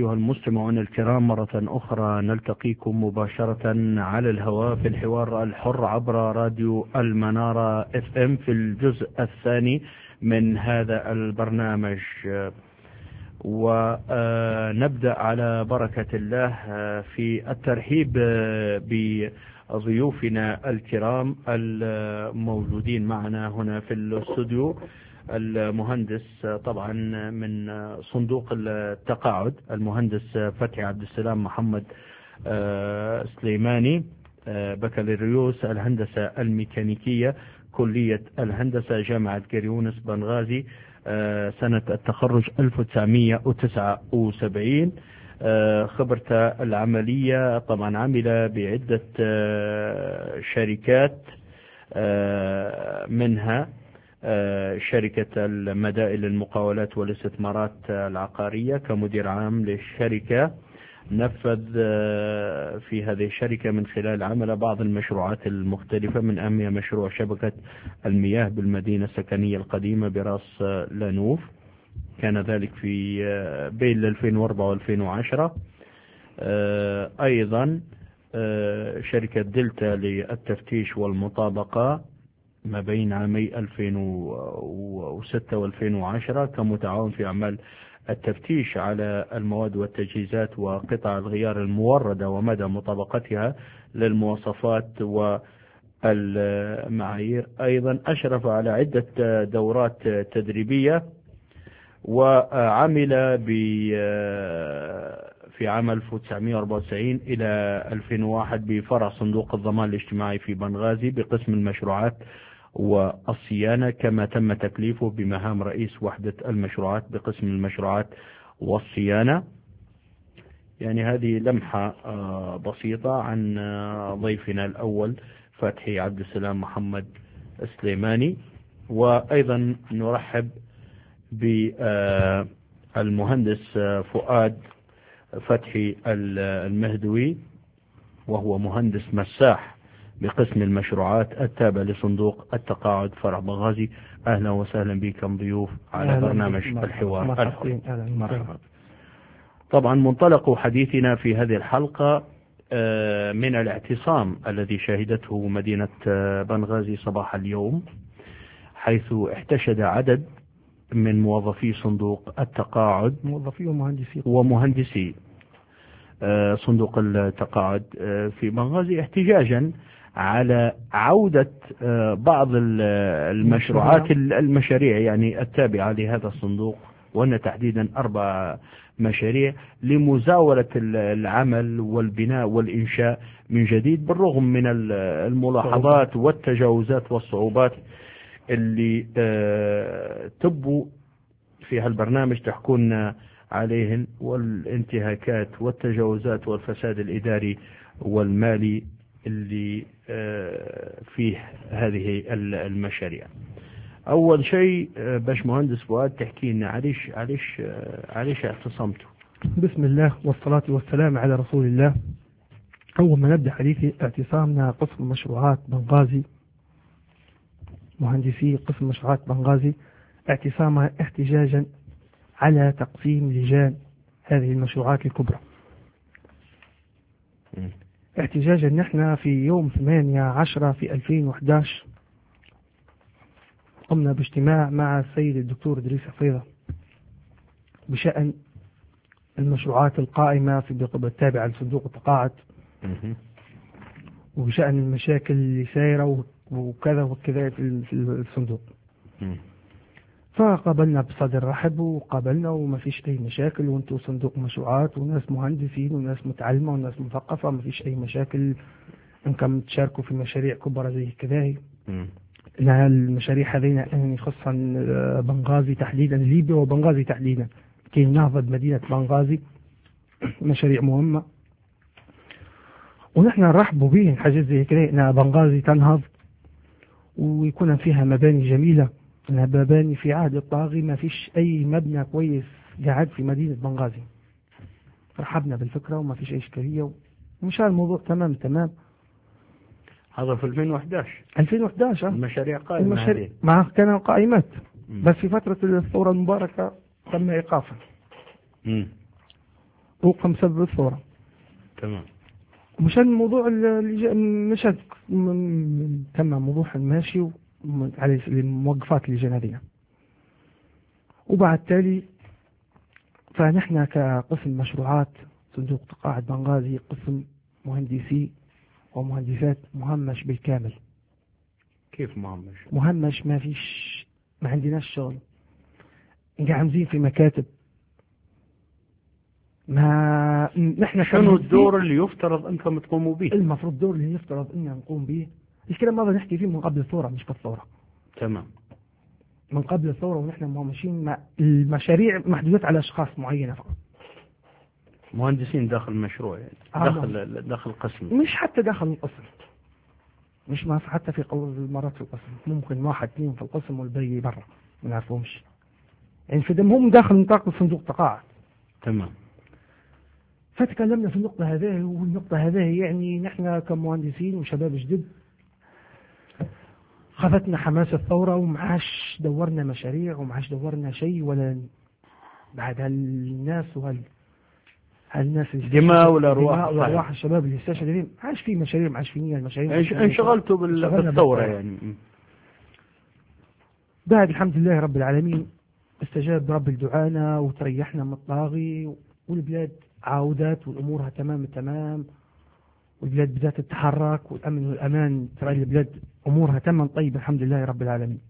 أيها المستمعون الكرام، مرة أخرى نلتقيكم مباشرة على الهواء في الحوار الحر عبر راديو المنارة FM في الجزء الثاني من هذا البرنامج. ونبدأ على بركة الله في الترحيب بضيوفنا الكرام الموجودين معنا هنا في الاستوديو. المهندس طبعا من صندوق التقاعد، المهندس فتحي عبد السلام محمد سليماني، بكالوريوس الهندسة الميكانيكية، كلية الهندسة، جامعة كريونس بنغازي، سنة التخرج 1979. خبرته العملية طبعا عمل بعدة شركات، منها شركة المدائن للمقاولات والاستثمارات العقارية كمدير عام للشركة. نفذ في هذه الشركة من خلال عمل بعض المشروعات المختلفة، من أهمها مشروع شبكة المياه بالمدينة السكنية القديمة براس لانوف، كان ذلك في بين 2004 و2010. أيضا شركة دلتا للتفتيش والمطابقة ما بين عامي 2006 و2010 كمتعاون في أعمال التفتيش على المواد والتجهيزات وقطع الغيار الموردة ومدى مطابقتها للمواصفات والمعايير. أيضا أشرف على عدة دورات تدريبية، وعمل في عام 1994 إلى 2001 بفرع صندوق الضمان الاجتماعي في بنغازي بقسم المشروعات والصيانة، كما تم تكليفه بمهام رئيس وحدة المشروعات بقسم المشروعات والصيانة. يعني هذه لمحة بسيطة عن ضيفنا الأول فتحي عبد السلام محمد سليماني. وأيضا نرحب بالمهندس فؤاد فتحي المهدوي، وهو مهندس مساح بقسم المشروعات التابع لصندوق التقاعد فرع بنغازي. أهلا وسهلا بكم ضيوف على برنامج الحوار الحر. مرحبا. طبعا منطلق حديثنا في هذه الحلقة من الاعتصام الذي شهدته مدينة بنغازي صباح اليوم، حيث احتشد عدد من موظفي صندوق التقاعد، موظفي ومهندسي صندوق التقاعد في بنغازي، احتجاجا على عودة بعض المشروعات المشاريع يعني التابعة لهذا الصندوق، وأن تحديدا 4 مشاريع لمزاولة العمل والبناء والإنشاء من جديد، بالرغم من الملاحظات والتجاوزات والصعوبات اللي تبوا في هالبرنامج تحكون عليهن، والانتهاكات والتجاوزات والفساد الإداري والمالي اللي فيه هذه المشاريع. أول شيء باش مهندس فؤاد تحكي لنا عليش اعتصمتوا. بسم الله والصلاة والسلام على رسول الله. أول ما نبدأ حديثي، اعتصامنا قسم مشروعات بنغازي، مهندسي قسم مشروعات بنغازي، اعتصامها احتجاجا على تقسيم لجان هذه المشروعات الكبرى. احتجاجا نحن في يوم 8/10 في 2011 قمنا باجتماع مع السيد الدكتور إدريس حفيظة بشأن المشروعات القائمة في التابعة لصندوق التقاعد، وبشأن المشاكل اللي سايرة وكذا وكذا في الصندوق. فقابلنا بصدر رحب وقابلنا وما فيش أي مشاكل، وانتوا صندوق مشروعات وناس مهندسين وناس متعلمة وناس مثقفة، ما فيش أي مشاكل انكم تشاركوا في مشاريع كبرى زي كذا. إنها المشاريع هذين يعني خصوصا بنغازي تحديدا، ليبيا وبنغازي تحديدا، كي نهضة مدينة بنغازي مشاريع مهمة، ونحن نرحبوا به حاجات زي كذا، إن بنغازي تنهض ويكون فيها مباني جميلة. إنها مباني في عهد الطاغي ما فيش أي مبنى كويس قاعد في مدينة بنغازي. رحبنا بالفكرة وما فيش أي إشكالية ومشى الموضوع تمام. هذا في 2011 المشاريع قائمة، مع كانوا قائمات، بس في فترة الثورة المباركة تم إيقافها. أوقم سبب الثورة. تمام. مشان الموضوع اللي مشان تم موضوع ماشي على الموقفات اللي جانا هذه. وبعد تالي فنحن كقسم مشروعات صندوق تقاعد بنغازي قسم مهندسي ومهندسات مهمش بالكامل. كيف مهمش؟ مهمش، ما عندناش شغل، قاعدين في مكاتب. ما نحن شنو الدور اللي يفترض انكم تقوموا به؟ المفروض الدور اللي يفترض ان نقوم به الكلام ماذا نحكي فيه من قبل الثورة، مش بالثورة. تمام. من قبل الثورة ونحن مهمشين مع المشاريع محدودة على اشخاص معينة فقط. مهندسين داخل المشروع يعني داخل القسم، مش حتى داخل القسم، مش ما حتى في المرات في القسم ممكن 1 2 في القسم والباقي برا ما نعرفهمش، يعني في هم داخل نطاق صندوق تقاعد. تمام. فتكلمنا في النقطة هذه، والنقطة هذه يعني نحن كمهندسين وشباب جدد خذتنا حماس الثورة ومعاش دورنا مشاريع ومعاش دورنا شيء، ولا بعد هالناس هالناس دماء والأرواح الشباب اللي استشهدوا، معاش في مشاريع، معاش في نية المشاريع. انشغلتوا بالثورة يعني. بعد الحمد لله رب العالمين استجاب رب دعانا وتريحنا من الطاغي، والبلاد عاودت والأمورها تمام التمام، والبلاد بدأت تتحرك والأمن والأمان، ترى البلاد أمورها تمام طيب الحمد لله رب العالمين.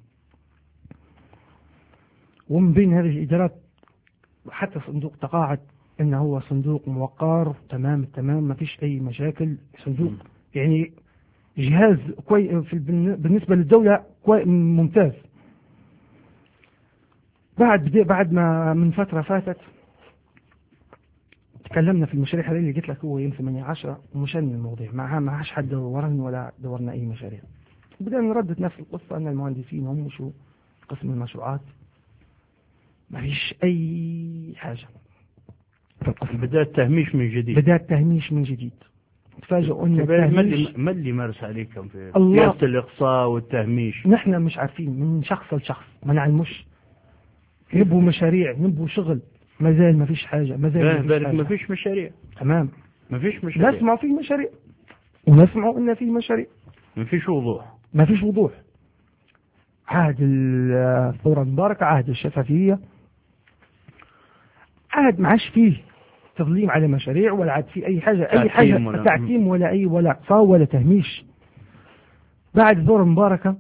ومن بين هذه الإدارات حتى صندوق تقاعد إنه هو صندوق موقر تمام التمام، ما فيش أي مشاكل. صندوق يعني جهاز بالنسبة للدولة ممتاز. بعد ما من فترة فاتت تكلمنا في المشاريع هذه اللي قلت لك هو يوم 8/10 ومشان الموضوع ما عاش حد دورنا ولا دورنا أي مشاريع. بدأنا نردد نفس القصة أن المهندسين هم شو قسم المشروعات ما فيش أي حاجة في القسم. بدأ التهميش من جديد. تفاجئوا أن ما اللي مارس عليكم في سياسة الإقصاء والتهميش؟ نحن مش عارفين من شخص لشخص، ما نعلموش. نبوا مشاريع، نبوا شغل، ما زال ما فيش حاجة، ما فيش مشاريع. تمام. ما فيش مشاريع. نسمع في مشاريع ونسمع إن في مشاريع. ما فيش وضوح. عهد الثورة المباركة، عهد الشفافية، عهد ما عادش فيه تظليم على مشاريع، ولا عاد فيه أي حاجة تعتيم ولا إقصاء ولا تهميش. بعد الثورة المباركة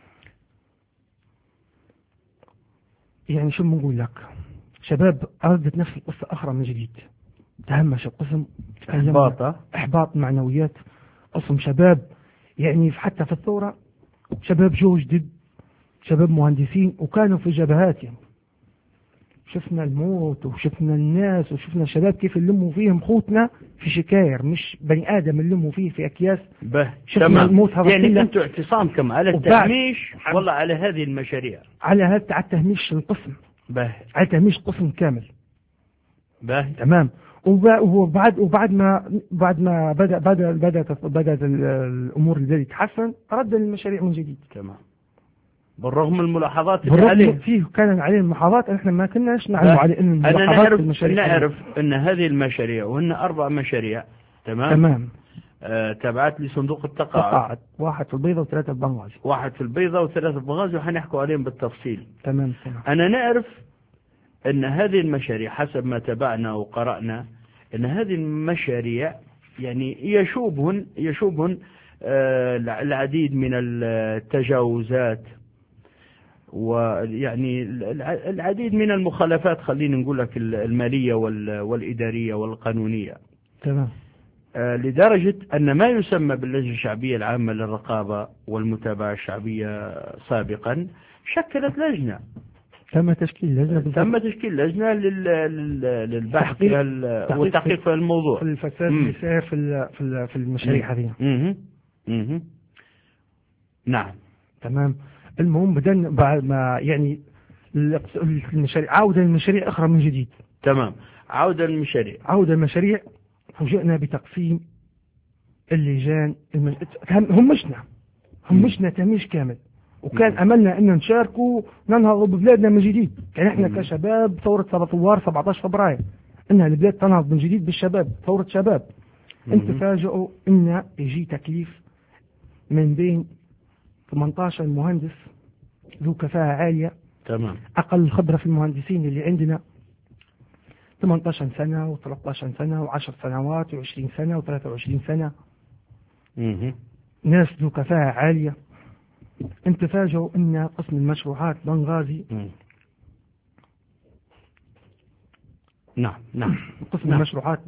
يعني شو بنقول لك، شباب أردت نفس القصة أخرى من جديد. تهمش القسم، إحباط معنويات قسم شباب، يعني حتى في الثورة شباب جو جديد، شباب مهندسين وكانوا في جبهات. يعني شفنا الموت وشفنا الناس وشفنا الشباب كيف نلموا فيهم خوتنا في شكاير، مش بني آدم نلموا فيه في أكياس. شفنا الموت هذا. يعني أنتوا اعتصامكم على التهميش والله على هذه المشاريع؟ على التهميش القسم، على تهميش قسم كامل. تمام. وبعد ما بدأت الأمور اللي تتحسن رد المشاريع من جديد. تمام. بالرغم من الملاحظات اللي عليه فيه كان عليه الملاحظات، احنا ما كناش نعلم عليه ان الملاحظات نعرف ان هذه المشاريع وان 4 مشاريع. تمام. تبعت لصندوق التقاعد، 1 في البيضة و3 في بنغازي. 1 في البيضة و3 في بنغازي، وحنحكوا عليهم بالتفصيل. تمام. انا نعرف ان هذه المشاريع حسب ما تابعنا وقرأنا ان هذه المشاريع يعني يشوبهن العديد من التجاوزات، ويعني العديد من المخالفات، خلينا نقول لك المالية والإدارية والقانونية. تمام. لدرجة أن ما يسمى باللجنة الشعبية العامة للرقابة والمتابعة الشعبية سابقا شكلت لجنة. تم تشكيل لجنة للبحث والتحقيق في الموضوع، في الفساد اللي صار في المشاريع هذه. نعم. تمام. المهم بدأنا بعد ما يعني المشاريع، عودة المشاريع أخرى من جديد. تمام. عودة المشاريع فوجئنا بتقسيم اللجان. همشنا تهميش كامل، وكان أملنا أن نشاركوا ننهض ببلادنا من جديد. كان احنا كشباب ثورة 17 فبراير انها البلاد تنهض من جديد بالشباب، ثورة شباب. انت تفاجئوا ان يجي تكليف من بين 18 مهندس ذو كفاءة عالية. تمام. اقل خبرة في المهندسين اللي عندنا 18 سنة و13 سنة و10 سنوات و20 سنة و23 سنة. ناس ذو كفاءة عالية. انت تفاجئوا ان قسم المشروعات بنغازي نعم قسم المشروعات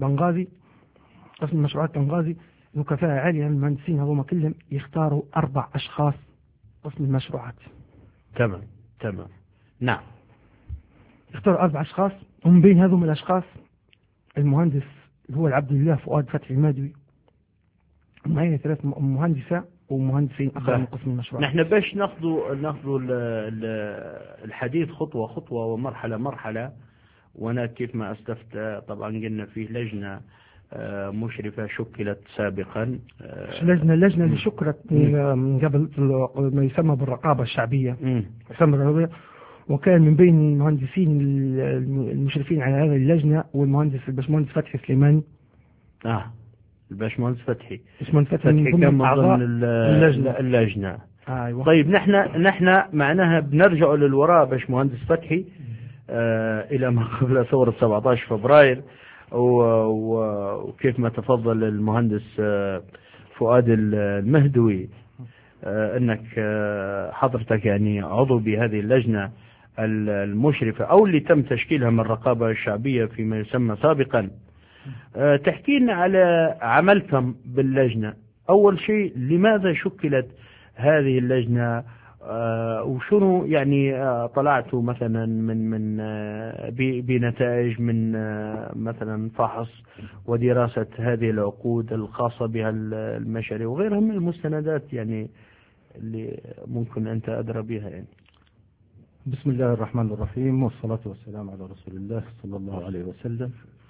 بنغازي ذو كفاءة عالية. المهندسين هذوما كلهم يختاروا 4 أشخاص قسم المشروعات. تمام. نعم. يختاروا 4 أشخاص، ومن بين هذوما الأشخاص المهندس اللي هو العبد الله فؤاد فتحي المادوي، معي 3 مهندسة ومهندسين آخر من قسم المشروعات. نحن باش ناخذوا الحديث خطوة ومرحلة. وانا كيف ما استفت طبعا قلنا فيه لجنة مشرفة شكلت سابقا. اللجنة اللي شكلت من قبل ما يسمى بالرقابة الشعبية. وكان من بين المهندسين المشرفين على هذه اللجنة الباشمهندس فتحي سليماني. الباشمهندس فتحي من كان من أعضاء ضمن اللجنة. أيوة. طيب نحن معناها بنرجع للوراء باشمهندس فتحي إلى ما قبل ثورة 17 فبراير، وكيف ما تفضل المهندس فؤاد المهدوي أنك حضرتك يعني عضو بهذه اللجنة المشرفة أو اللي تم تشكيلها من الرقابة الشعبية فيما يسمى سابقا. تحكي لنا على عملكم باللجنة. أول شيء، لماذا شكلت هذه اللجنة؟ وشنو يعني طلعتوا مثلا من بنتائج من مثلا فحص ودراسة هذه العقود الخاصة بها المشاريع وغيرها من المستندات يعني اللي ممكن أنت أدرى بها يعني. بسم الله الرحمن الرحيم، والصلاة والسلام على رسول الله صلى الله عليه وسلم.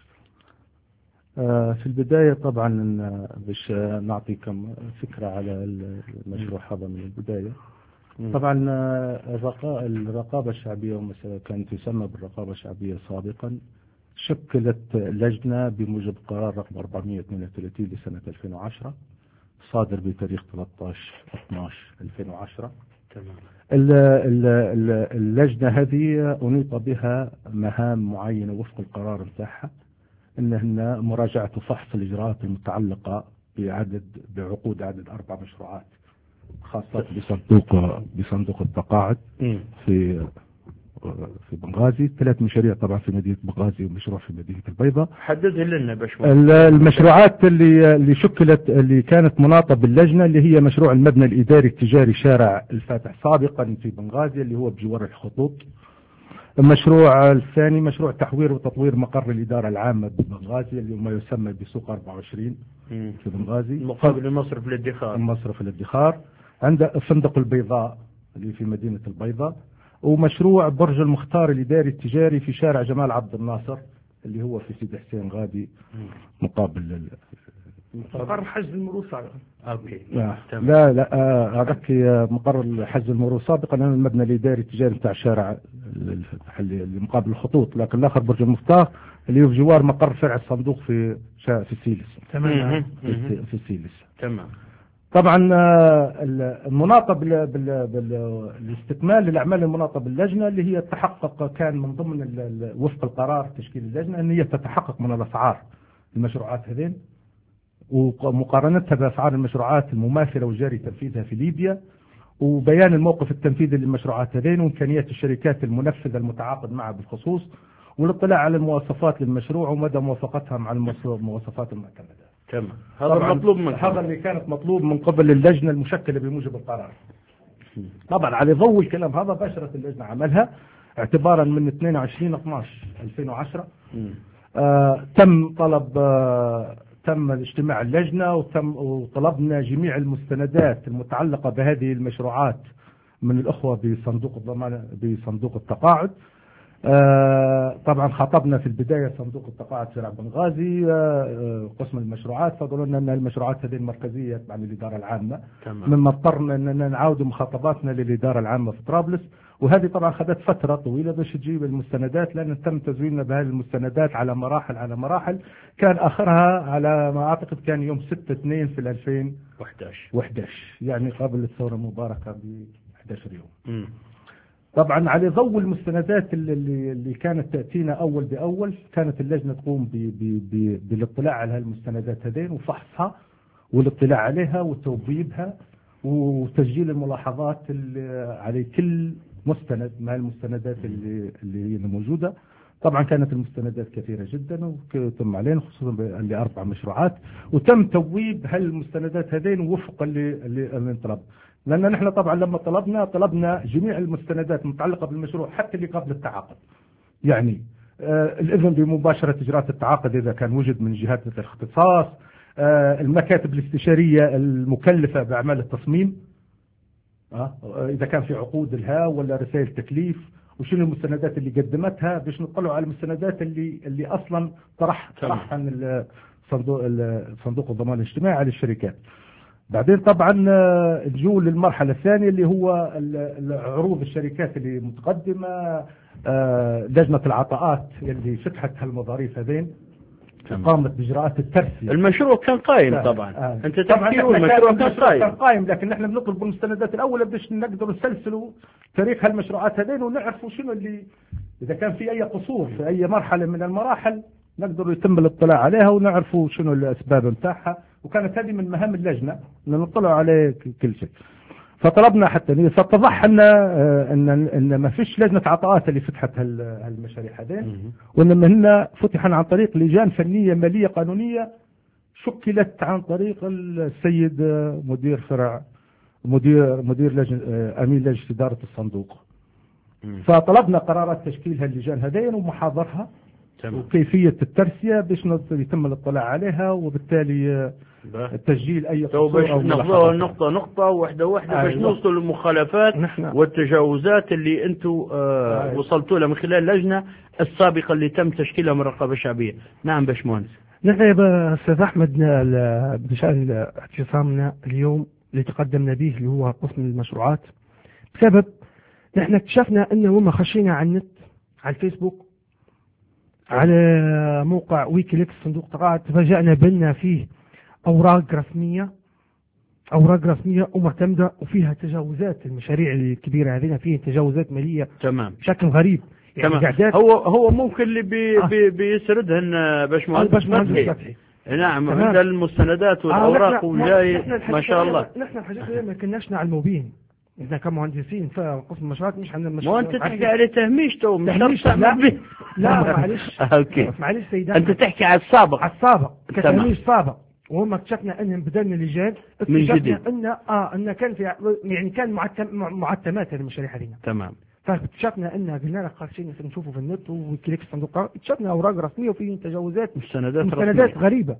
في البداية طبعا باش نعطيكم فكرة على المشروع هذا من البداية. طبعا الرقابة الشعبية كانت تسمى بالرقابة الشعبية سابقا، شكلت لجنة بموجب قرار رقم 432 لسنة 2010 صادر بتاريخ 13/12/2010. تمام. اللجنة هذه أنيط بها مهام معينة وفق القرار بتاعها، إنها مراجعة وفحص الإجراءات المتعلقة بعقود عدد 4 مشروعات خاصة بصندوق التقاعد في بنغازي. 3 مشاريع طبعا في مدينة بنغازي ومشروع في مدينة البيضاء. حددها لنا المشروعات اللي شكلت اللي كانت مناطة باللجنة اللي هي مشروع المبنى الإداري التجاري شارع الفاتح سابقا في بنغازي اللي هو بجوار الخطوط. المشروع الثاني مشروع تحوير وتطوير مقر الإدارة العامة ببنغازي اللي ما يسمى بسوق 24 في بنغازي مقابل المصرف الادخار. عند فندق البيضاء اللي في مدينة البيضاء. ومشروع برج المختار الإداري التجاري في شارع جمال عبد الناصر اللي هو في سيدي حسين غادي مقابل مقر حجز المرور سابقا. اوكي. لا هذاك مقر حجز المرور سابقا المبنى الإداري التجاري بتاع شارع اللي مقابل الخطوط، لكن الآخر برج المختار اللي هو في جوار مقر فرع الصندوق في سيلس. تمام. في سيلس. تمام. طبعا المناطة بالاستكمال للأعمال المناطة باللجنة اللي هي تحقق كان من ضمن وفق القرار تشكيل اللجنة أن هي تتحقق من الأسعار المشروعات هذين ومقارنتها بأسعار المشروعات المماثلة والجاري تنفيذها في ليبيا، وبيان الموقف التنفيذي للمشروعات هذين وإمكانيات الشركات المنفذة المتعاقد معها بالخصوص، والاطلاع على المواصفات للمشروع ومدى موافقتها مع المواصفات المعتمدة. تمام. هذا مطلوب من هذا اللي كانت مطلوب من قبل اللجنة المشكلة بموجب القرار. طبعا على ضوء الكلام هذا باشرت اللجنة عملها اعتبارا من 22/12/2010. تم اجتماع اللجنة وطلبنا جميع المستندات المتعلقة بهذه المشروعات من الأخوة بصندوق التقاعد. طبعا خاطبنا في البداية صندوق التقاعد شارع بنغازي قسم المشروعات، فقالوا لنا ان المشروعات هذه المركزية تبع الإدارة العامة. مما اضطرنا اننا نعاود مخاطباتنا للإدارة العامة في طرابلس وهذه طبعا أخذت فترة طويلة باش تجيب المستندات، لأن تم تزويننا بهذه المستندات على مراحل. كان آخرها على ما أعتقد كان يوم 6/2 في 2011 يعني قبل الثورة المباركة ب 11 يوم. طبعا على ضوء المستندات اللي كانت تأتينا أول بأول، كانت اللجنة تقوم بالاطلاع على هالمستندات هذين وفحصها والاطلاع عليها وتوضيبها وتسجيل الملاحظات على كل مستند مع المستندات اللي موجودة. طبعا كانت المستندات كثيرة جدا وتم علينا خصوصا اللي 4 مشروعات، وتم تويب هالمستندات هذين وفق اللي طلب. لأن نحن طبعا لما طلبنا جميع المستندات المتعلقة بالمشروع حتى اللي قبل التعاقد، يعني الإذن بمباشرة إجراءات التعاقد إذا كان وجد من جهات الاختصاص، المكاتب الاستشارية المكلفة بأعمال التصميم، إذا كان في عقود لها ولا رسائل تكليف، وشنو المستندات اللي قدمتها باش نطلعوا على المستندات اللي أصلا طرحها من صندوق الضمان الاجتماعي على الشركات. بعدين طبعا نجوا للمرحلة الثانية اللي هو عروض الشركات اللي متقدمة، لجنة العطاءات اللي فتحت هالمظاريف هذين قامت بإجراءات الترسية. المشروع كان قائم طبعا. أنت تحكي المشروع كان قائم، لكن نحن بنطلب بالمستندات الأولى باش نقدر نسلسلوا تاريخ هالمشروعات هذين ونعرفوا شنو اللي إذا كان في أي قصور في أي مرحلة من المراحل نقدر يتم الاطلاع عليها ونعرفوا شنو الأسباب نتاعها. وكانت هذه من مهام اللجنة أن نطلع عليه كل شيء. فطلبنا حتى فاتضح ان ما فيش لجنة عطاءات اللي فتحت هالمشاريع هذين، وانما هن فتحن عن طريق لجان فنية مالية قانونية شكلت عن طريق السيد مدير فرع مدير امين لجنة إدارة الصندوق. فطلبنا قرارات تشكيل هاللجان هذين ومحاضرها وكيفية الترسية باش يتم الاطلاع عليها، وبالتالي تسجيل اي قصور او ناخذوها نقطة واحدة باش نوصل للمخالفات والتجاوزات اللي انتم وصلتوا لها من خلال اللجنة السابقة اللي تم تشكيلها من الرقابة الشعبية. نعم باشمهندس. نحن يا استاذ احمد بشأن اعتصامنا اليوم اللي تقدمنا به اللي هو قسم المشروعات، بسبب نحن اكتشفنا انه لما خشينا على النت على الفيسبوك على موقع ويكيليكس صندوق تقاعد تفاجأنا بأن فيه أوراق رسمية ومعتمدة وفيها تجاوزات. المشاريع الكبيرة هذه فيها تجاوزات مالية تمام بشكل غريب. يعني هو ممكن اللي بيسردهن باشمهندس فتحي. نعم عند المستندات والأوراق وجاي ما شاء الله. نحن الحاجات ما كناش نعلموبين إحنا كمهندسين في قسم المشروعات مش عندنا مشروع. وأنت تحكي على تهميش تو مش لا معلش أوكي معلش سيدنا أنت تحكي على السابق كتهميش سابق. وهم اكتشفنا ان بدلنا لجان من جديد ان كان في يعني كان معتمات المشاريع هذه. تمام. فاكتشفنا ان قلنا لك خاشين نشوفه في النت وكليك الصندوق اكتشفنا اوراق رسميه وفي تجاوزات مستندات غريبه.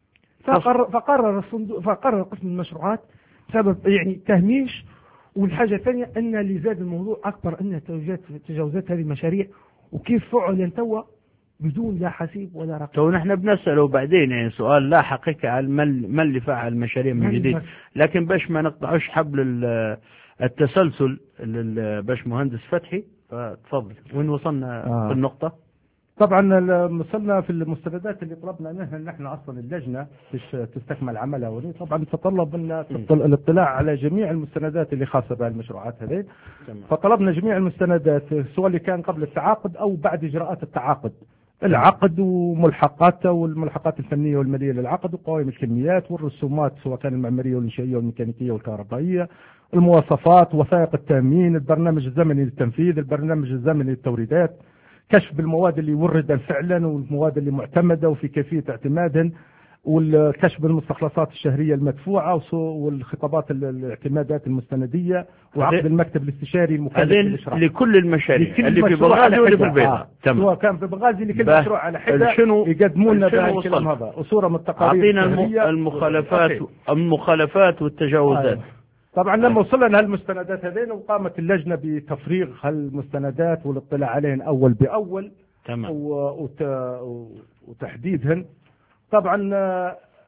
فقرر قسم المشروعات بسبب يعني تهميش. والحاجه الثانيه ان اللي زاد الموضوع اكبر ان تجاوزات هذه المشاريع وكيف فعلا توا بدون لا حسيب ولا رقم. تو نحن بنسأله بعدين يعني سؤال لا حقيقة على ما اللي فعل المشاريع من جديد، لكن باش ما نقطعش حبل التسلسل باش مهندس فتحي. فتفضل وين وصلنا في النقطة؟ طبعا وصلنا في المستندات اللي طلبنا منها ان احنا اصلا اللجنة تستكمل عملها، ودي طبعا تطلب منا الاطلاع على جميع المستندات اللي خاصة بالمشروعات هذه. فطلبنا جميع المستندات سواء اللي كان قبل التعاقد او بعد اجراءات التعاقد، العقد وملحقاته والملحقات الفنية والمالية للعقد وقوائم الكميات والرسومات سواء كان المعمارية والإنشائية والميكانيكية والكهربائية، المواصفات، وثائق التأمين، البرنامج الزمني للتنفيذ، البرنامج الزمني للتوريدات، كشف المواد اللي وردت فعلا والمواد اللي معتمدة وفي كيفية اعتمادهن، والكشف المستخلصات الشهرية المدفوعة والخطابات الاعتمادات المستندية وعقد المكتب الاستشاري المكلف بالإشراف لكل المشاريع اللي في بنغازي واللي في البيضاء. سواء كان في بنغازي لكل مشروع على حدة يقدموا لنا بالكلام هذا وصورة من التقارير. أعطينا المخالفات والتجاوزات. طبعا لما وصلنا لهالمستندات هذين وقامت اللجنة بتفريغ هالمستندات والاطلاع عليهن أول بأول. تمام. وتحديدهن. طبعا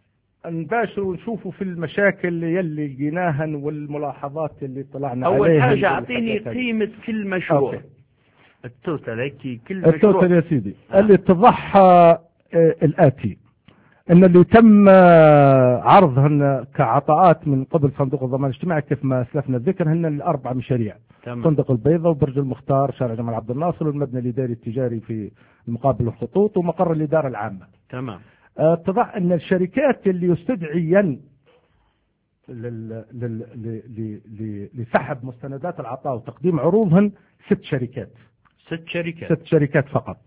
نباشر ونشوفوا في المشاكل يلي لقيناها والملاحظات اللي طلعنا أول عليها. حاجة أعطيني قيمة كل مشروع. أوكي. التوتال هيك كل مشروع. التوتال يا سيدي اللي اتضح الآتي: ان اللي تم عرضهن كعطاءات من قبل صندوق الضمان الاجتماعي كيف ما اسلفنا الذكر هن الاربع مشاريع. تمام. فندق البيضاء وبرج المختار شارع جمال عبد الناصر والمبنى الاداري التجاري في مقابل الخطوط ومقر الاداره العامه. تمام. اتضح ان الشركات اللي يستدعين لسحب مستندات العطاء وتقديم عروضهن 6 شركات. 6 شركات فقط.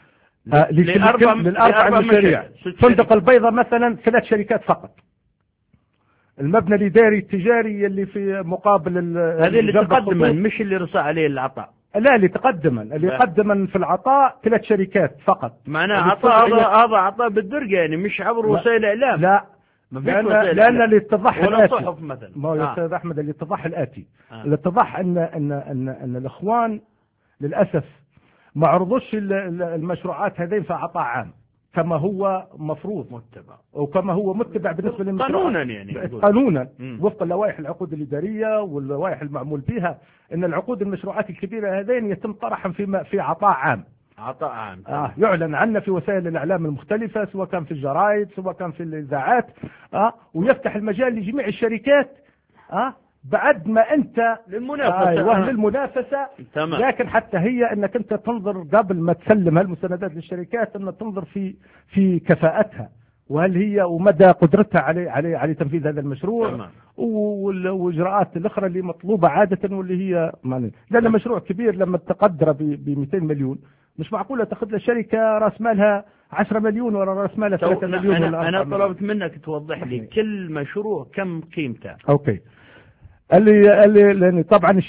للأربع مشاريع. فندق البيضاء مثلا 3 شركات فقط. المبنى الإداري التجاري اللي في مقابل هذه اللي تقدما مش اللي رصى عليه العطاء. لا اللي تقدما اللي قدما في العطاء 3 شركات فقط. معناه عطاء هذا عطاء بالدرجة يعني مش عبر وسائل إعلام. لا لأن اللي اتضح ولا صحف مثلا. ما هو أستاذ أحمد اللي اتضح الآتي. اللي اتضح أن الإخوان للأسف ما عرضوش المشروعات هذين في عطاء عام كما هو مفروض متبع وكما هو متبع بالنسبة للمشروعات قانونا يعني قانونا وفق اللوائح العقود الإدارية واللوائح المعمول بها ان العقود المشروعات الكبيرة هذين يتم طرحهم في عطاء عام. عطاء عام. يعلن عنه في وسائل الإعلام المختلفة سواء كان في الجرائد سواء كان في الإذاعات ويفتح المجال لجميع الشركات بعد ما انت للمنافسة. للمنافسة. تمام. لكن حتى هي انك انت تنظر قبل ما تسلم هالمستندات للشركات ان تنظر في كفاءتها وهل هي ومدى قدرتها على تنفيذ هذا المشروع. تمام. واجراءات الاخرى اللي مطلوبة عادة واللي هي لان مشروع كبير لما تقدره ب 200 مليون مش معقولة تاخذ له شركة راس مالها 10 مليون ولا راس مالها 3 مليون. انا طلبت منك توضح لي كل مشروع كم قيمته. اوكي. لأن طبعا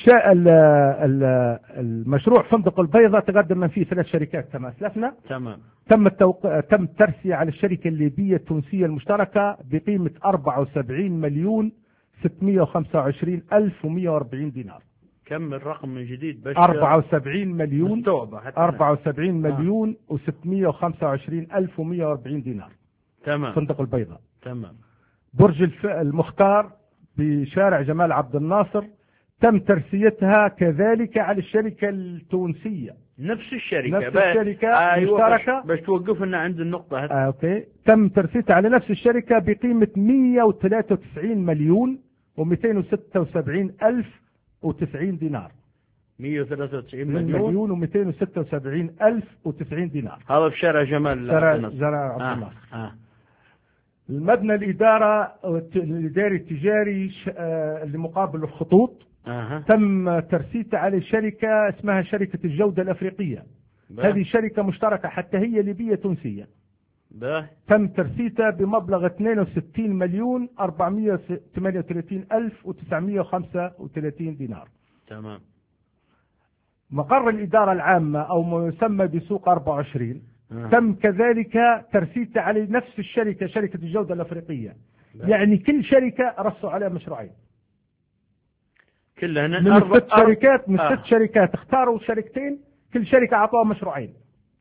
المشروع فندق البيضاء تقدم من فيه 3 شركات كما اسلفنا. تمام. تم الترسية على الشركة الليبية التونسية المشتركة بقيمة 74 مليون 625,140 دينار. كم الرقم من جديد؟ 74 مليون 74 نعم. مليون و625,140 دينار. تمام. فندق البيضاء. تمام. برج المختار بشارع جمال عبد الناصر تم ترسيتها كذلك على الشركة التونسية. نفس الشركة. مشتركة. باش توقفنا عند النقطة هذه. اوكي. تم ترسيتها على نفس الشركة بقيمة 193 مليون و276,090 دينار. 193 مليون و276,090 دينار. هذا في شارع جمال عبد الناصر. المبنى الإداري التجاري اللي مقابل الخطوط. تم ترسيته على شركة اسمها شركة الجودة الأفريقية. هذه شركة مشتركة حتى هي ليبية تونسية. تم ترسيته بمبلغ 62 مليون 438,935 دينار. تمام. مقر الإدارة العامة أو ما يسمى بسوق 24 تم كذلك ترسيته على نفس الشركة شركة الجودة الأفريقية. يعني كل شركة رصوا عليها مشروعين. كلها من 6 شركات من 6 شركات اختاروا شركتين كل شركة أعطوها مشروعين.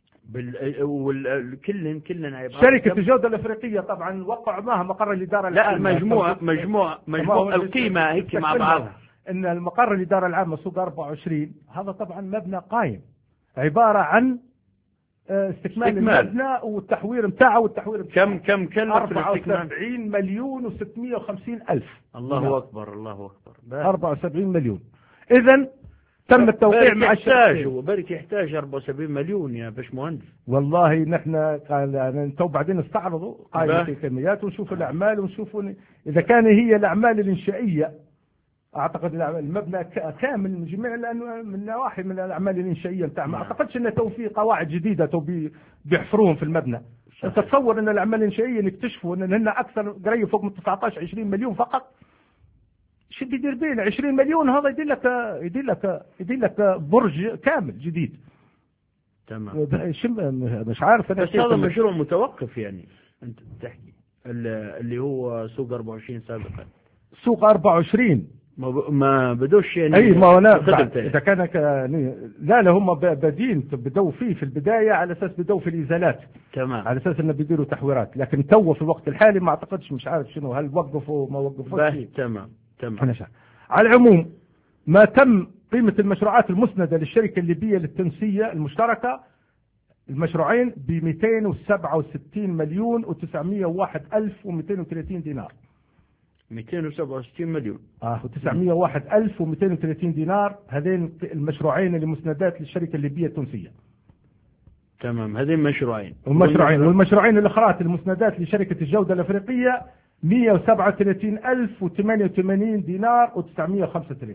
كلن شركة الجودة الأفريقية طبعا وقعوا معها مقر الإدارة العامة. لا مجموعة القيمة هيك مع بعضها. إن المقر الإدارة العامة سوق 24 هذا طبعا مبنى قائم عبارة عن استكمال المبنى والتحوير متاعه كم كلف 74 مليون و650,000. الله أكبر الله أكبر. 74 مليون. إذن تم التوقيع مع الشركة. وبرك يحتاج 74 مليون يا باشمهندس. والله نحن انتوا بعدين استعرضوا قائمة الكميات ونشوف الأعمال ونشوف إذا كان هي الأعمال الإنشائية. أعتقد المبنى كامل من جميع من نواحي من الأعمال الإنشائية بتاعه. ما أعتقدش أن توفي قواعد جديدة بيحفروهم في المبنى. أنت تصور أن الأعمال الإنشائية نكتشفوا أن هن أكثر قريب فوق من 19-20 مليون فقط. شو بيدير بيه 20 مليون هذا يدير لك برج كامل جديد. تمام. مش عارف أنا بس هذا مشروع متوقف يعني أنت تحكي اللي هو سوق 24 سابقا. سوق 24 ما بدوش يعني. اي ما هو اذا كان لا هم بادين بدوا فيه في البدايه على اساس بدوا في الازالات، تمام، على اساس انه بيديروا تحويرات، لكن تو في الوقت الحالي ما اعتقدش، مش عارف شنو، هل وقفوا ما وقفوش. تمام. على العموم ما تم قيمه المشروعات المسنده للشركه الليبيه للتنسيه المشتركه المشروعين ب 267 مليون و901 ألف و230 دينار. 267 مليون و901 ألف و230 دينار، هذين المشروعين المسندات للشركة الليبية التونسية. تمام، هذين مشروعين. والمشروعين الأخرى المسندات لشركة الجودة الأفريقية 137 ألف و88 دينار و935.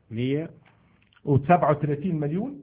137 مليون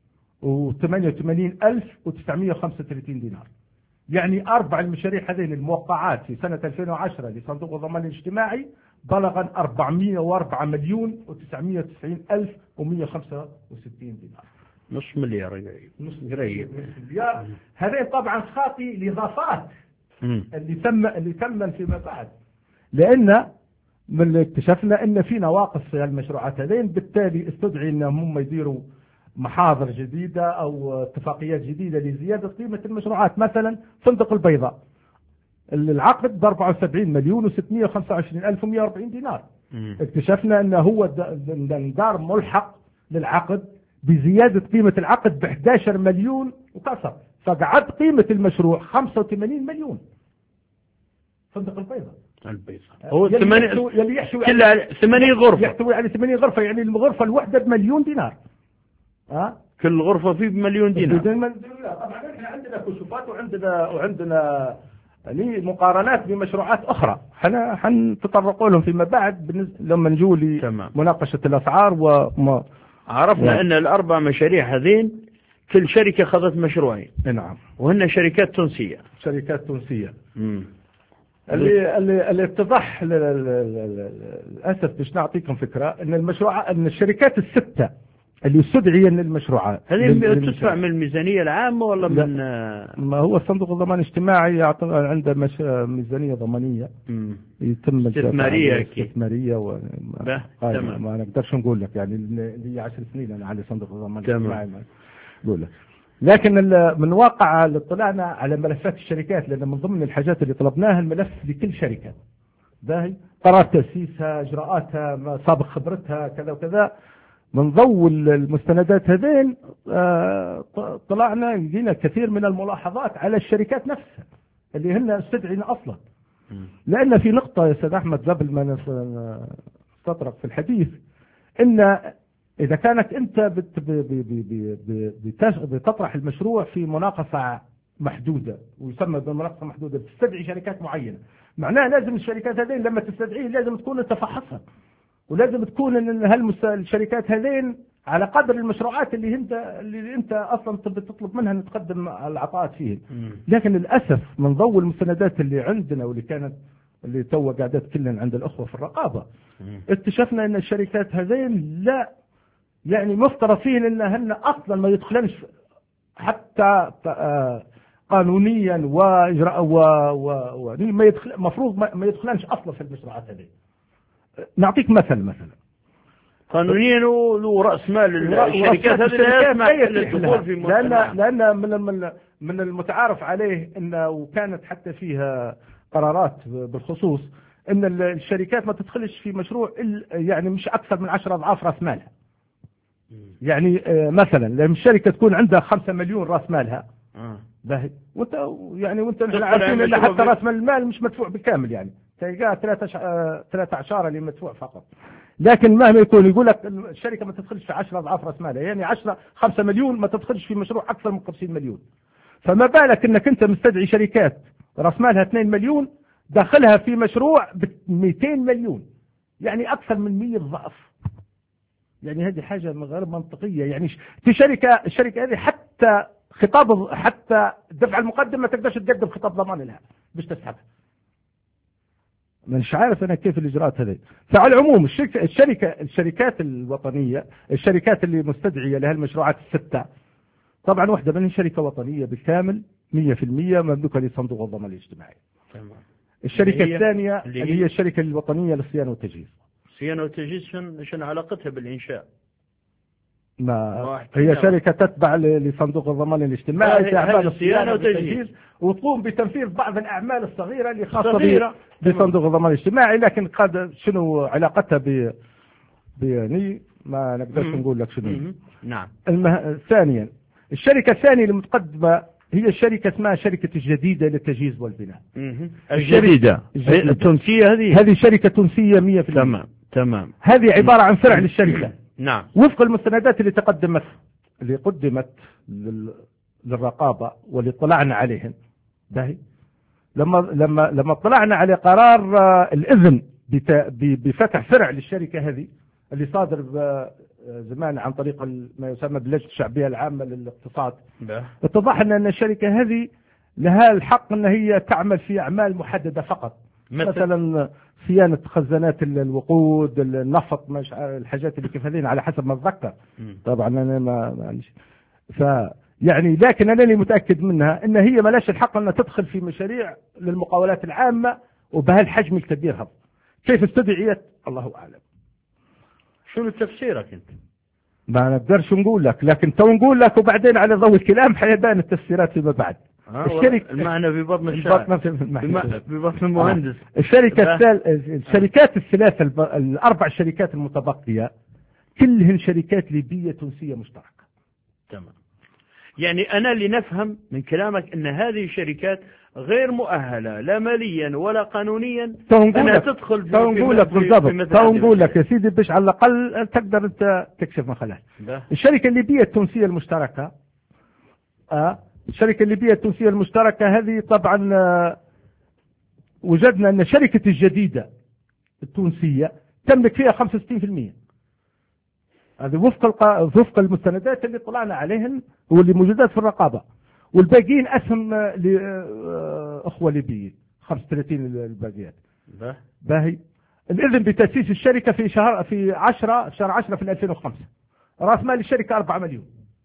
و88 ألف و935 دينار. يعني 4 المشاريع هذين الموقعات في سنة 2010 لصندوق الضمان الاجتماعي بلغا 404 مليون و990 ألف و165 دينار. نص مليار. نص مليار. هذين طبعا خاطي الإضافات اللي تم فيما بعد، لأن من اكتشفنا أن في نواقص في المشروعات هذين، بالتالي استدعي أنهم هم يديروا محاضر جديدة أو اتفاقيات جديدة لزيادة قيمة المشروعات. مثلا فندق البيضاء العقد ب 74 مليون و625 ألف و140 دينار. اكتشفنا أنه هو دار ملحق للعقد بزيادة قيمة العقد ب 11 مليون وكسر، فقعد قيمة المشروع 85 مليون. فندق البيضاء هو 80 غرفة، يحتوي على 80 غرفة، يعني الغرفة الواحدة بمليون دينار. كل غرفة فيه بمليون دينار. طبعا احنا عندنا كشوفات وعندنا مقارنات بمشروعات اخرى حنتطرقوا لهم فيما بعد لما نجوا لمناقشة الاسعار. وما عرفنا ان ال4 مشاريع هذين كل شركة خذت مشروعين. نعم، وهن شركات تونسية. اللي اتضح للاسف باش نعطيكم فكرة ان الشركات الستة اللي استدعي ان المشروعات هذه تدفع من الميزانية العامة ولا من ما هو صندوق الضمان الاجتماعي عنده ميزانية ضمانية يتم استثمارية ما نقدرش نقول لك يعني اللي 10 سنين انا على صندوق الضمان الاجتماعي نقول لك. لكن من واقع اطلعنا على ملفات الشركات، لان من ضمن الحاجات اللي طلبناها الملف لكل شركة باهي، قرار تأسيسها، اجراءاتها، سابق خبرتها، كذا وكذا. من ضوء المستندات هذين طلعنا لقينا كثير من الملاحظات على الشركات نفسها اللي هن استدعينا اصلا. لان في نقطة يا استاذ احمد قبل ما نستطرق في الحديث، ان اذا كانت انت بتطرح المشروع في مناقصة محدودة، ويسمى بالمناقصة محدودة، بتستدعي شركات معينة، معناها لازم الشركات هذين لما تستدعيه لازم تكون انت فحصها، ولازم تكون ان الشركات هذين على قدر المشروعات اللي انت اصلا بتطلب منها ان تقدم العطاءات فيه. لكن للاسف من ضوء المستندات اللي عندنا واللي تو قاعدات كلنا عند الاخوه في الرقابه، اكتشفنا ان الشركات هذين لا يعني مفترض فيهن انهن اصلا ما يدخلنش حتى قانونيا واجراء ما يدخل، مفروض ما يدخلنش اصلا في المشروعات هذه. نعطيك مثلا قانونيا ورأس مال الشركات هذه لا يسمح للدخول في لأن من المتعارف عليه انه كانت حتى فيها قرارات بالخصوص ان الشركات ما تدخلش في مشروع يعني مش اكثر من 10 اضعاف راس مالها. يعني مثلا لما الشركة تكون عندها 5 مليون راس مالها باهي، وانت عارفين ان حتى راس مال المال مش مدفوع بالكامل، يعني تلقاه 13 اللي مدفوع فقط. لكن مهما يكون يقول لك الشركة ما تدخلش في 10 اضعاف راس مالها، يعني 5 مليون ما تدخلش في مشروع اكثر من 50 مليون. فما بالك انك انت مستدعي شركات راس مالها 2 مليون داخلها في مشروع ب 200 مليون، يعني اكثر من 100 ضعف. يعني هذه حاجة غير منطقية. يعني في الشركة هذه حتى دفع المقدم ما تقدرش تقدم خطاب ضمان لها باش تسحبها. مش عارف انا كيف الاجراءات هذه. فعلى العموم الشركات الوطنية، الشركات اللي مستدعية لها المشروعات الستة، طبعا واحدة منها شركة وطنية بالكامل 100% مملوكة لصندوق الضمان الاجتماعي. الشركة الثانية اللي هي الشركة الوطنية للصيانة والتجهيز. صيانة وتجهيز شنو علاقتها بالإنشاء؟ ما هي شركة تتبع لصندوق الضمان الاجتماعي في أعمال الصيانة والتجهيز، وتقوم بتنفيذ بعض الأعمال الصغيرة اللي خاصة بصندوق الضمان الاجتماعي، لكن قد شنو علاقتها يعني ما نقدرش نقول لك شنو. نعم. ثانيا الشركة الثانية المتقدمة هي الشركة اسمها شركة الجديدة للتجهيز والبناء. الجديدة التونسية هذه شركة تونسية 100%. تمام. هذه عبارة عن فرع للشركة. نعم. وفق المستندات اللي قدمت للرقابة واللي طلعنا عليهن. باهي. لما طلعنا على قرار الإذن بفتح فرع للشركة هذه اللي صادر زمان عن طريق ما يسمى باللجنة الشعبية العامة للاقتصاد، اتضح أن الشركة هذه لها الحق أن هي تعمل في أعمال محددة فقط، مثلا صيانة خزانات الوقود، النفط، الحاجات اللي كيف هذين على حسب ما أتذكر. طبعا أنا ما يعني لكن أنا اللي متأكد منها أن هي ملاش الحق أن تدخل في مشاريع للمقاولات العامة وبهالحجم الكبير هذا. كيف استدعيت الله أعلم. شنو تفسيرك أنت؟ ما نقدرش نقول لك، لكن تو نقول لك وبعدين على ضوء الكلام حيبان التفسيرات فيما بعد. المعنى في بطن الشارع، في بطن المهندس. الشركات الثلاثة الأربع شركات المتبقية كلهن شركات ليبية تونسية مشتركة. تمام. يعني أنا اللي نفهم من كلامك أن هذه الشركات غير مؤهلة لا ماليا ولا قانونيا أنها تدخل في نقول لك يا سيدي باش على الأقل تقدر أنت تكشف مخالات. الشركة الليبية التونسية المشتركة الشركة الليبية التونسية المشتركة هذه طبعا وجدنا أن شركة الجديدة التونسية تملك فيها 65%. هذه وفق المستندات اللي طلعنا عليهن واللي موجودات في الرقابة، والباقيين أسهم لأخوة ليبيين 35 الباقيات. باهي. الإذن بتأسيس الشركة في شهر 10 في 2005. رأس مال الشركة 4 مليون.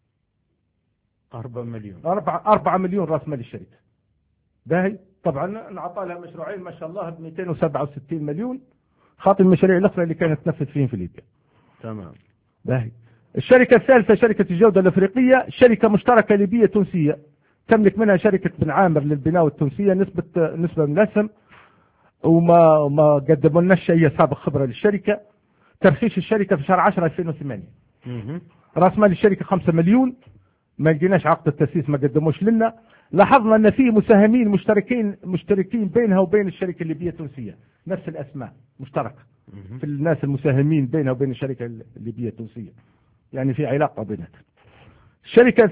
4 مليون رأس مال الشركة. باهي. طبعا نعطى لها مشروعين ما شاء الله ب 267 مليون، خاطر المشاريع الأخرى اللي كانت تنفذ فيهم في ليبيا. تمام. باهي. الشركة الثالثة شركة الجودة الأفريقية، شركة مشتركة ليبية تونسية تملك منها شركة بن عامر للبناء والتونسية نسبة من الأسهم، وما قدموا لنا شيء سابق خبرة للشركة. ترخيص الشركة في شهر 10 2008. رأس مال الشركة 5 مليون، ما لقيناش عقد التأسيس ما قدموش لنا. لاحظنا أن في مساهمين مشتركين بينها وبين الشركة الليبية التونسية، نفس الأسماء مشتركة في الناس المساهمين بينها وبين الشركة الليبية التونسية، يعني في علاقة بينها. الشركة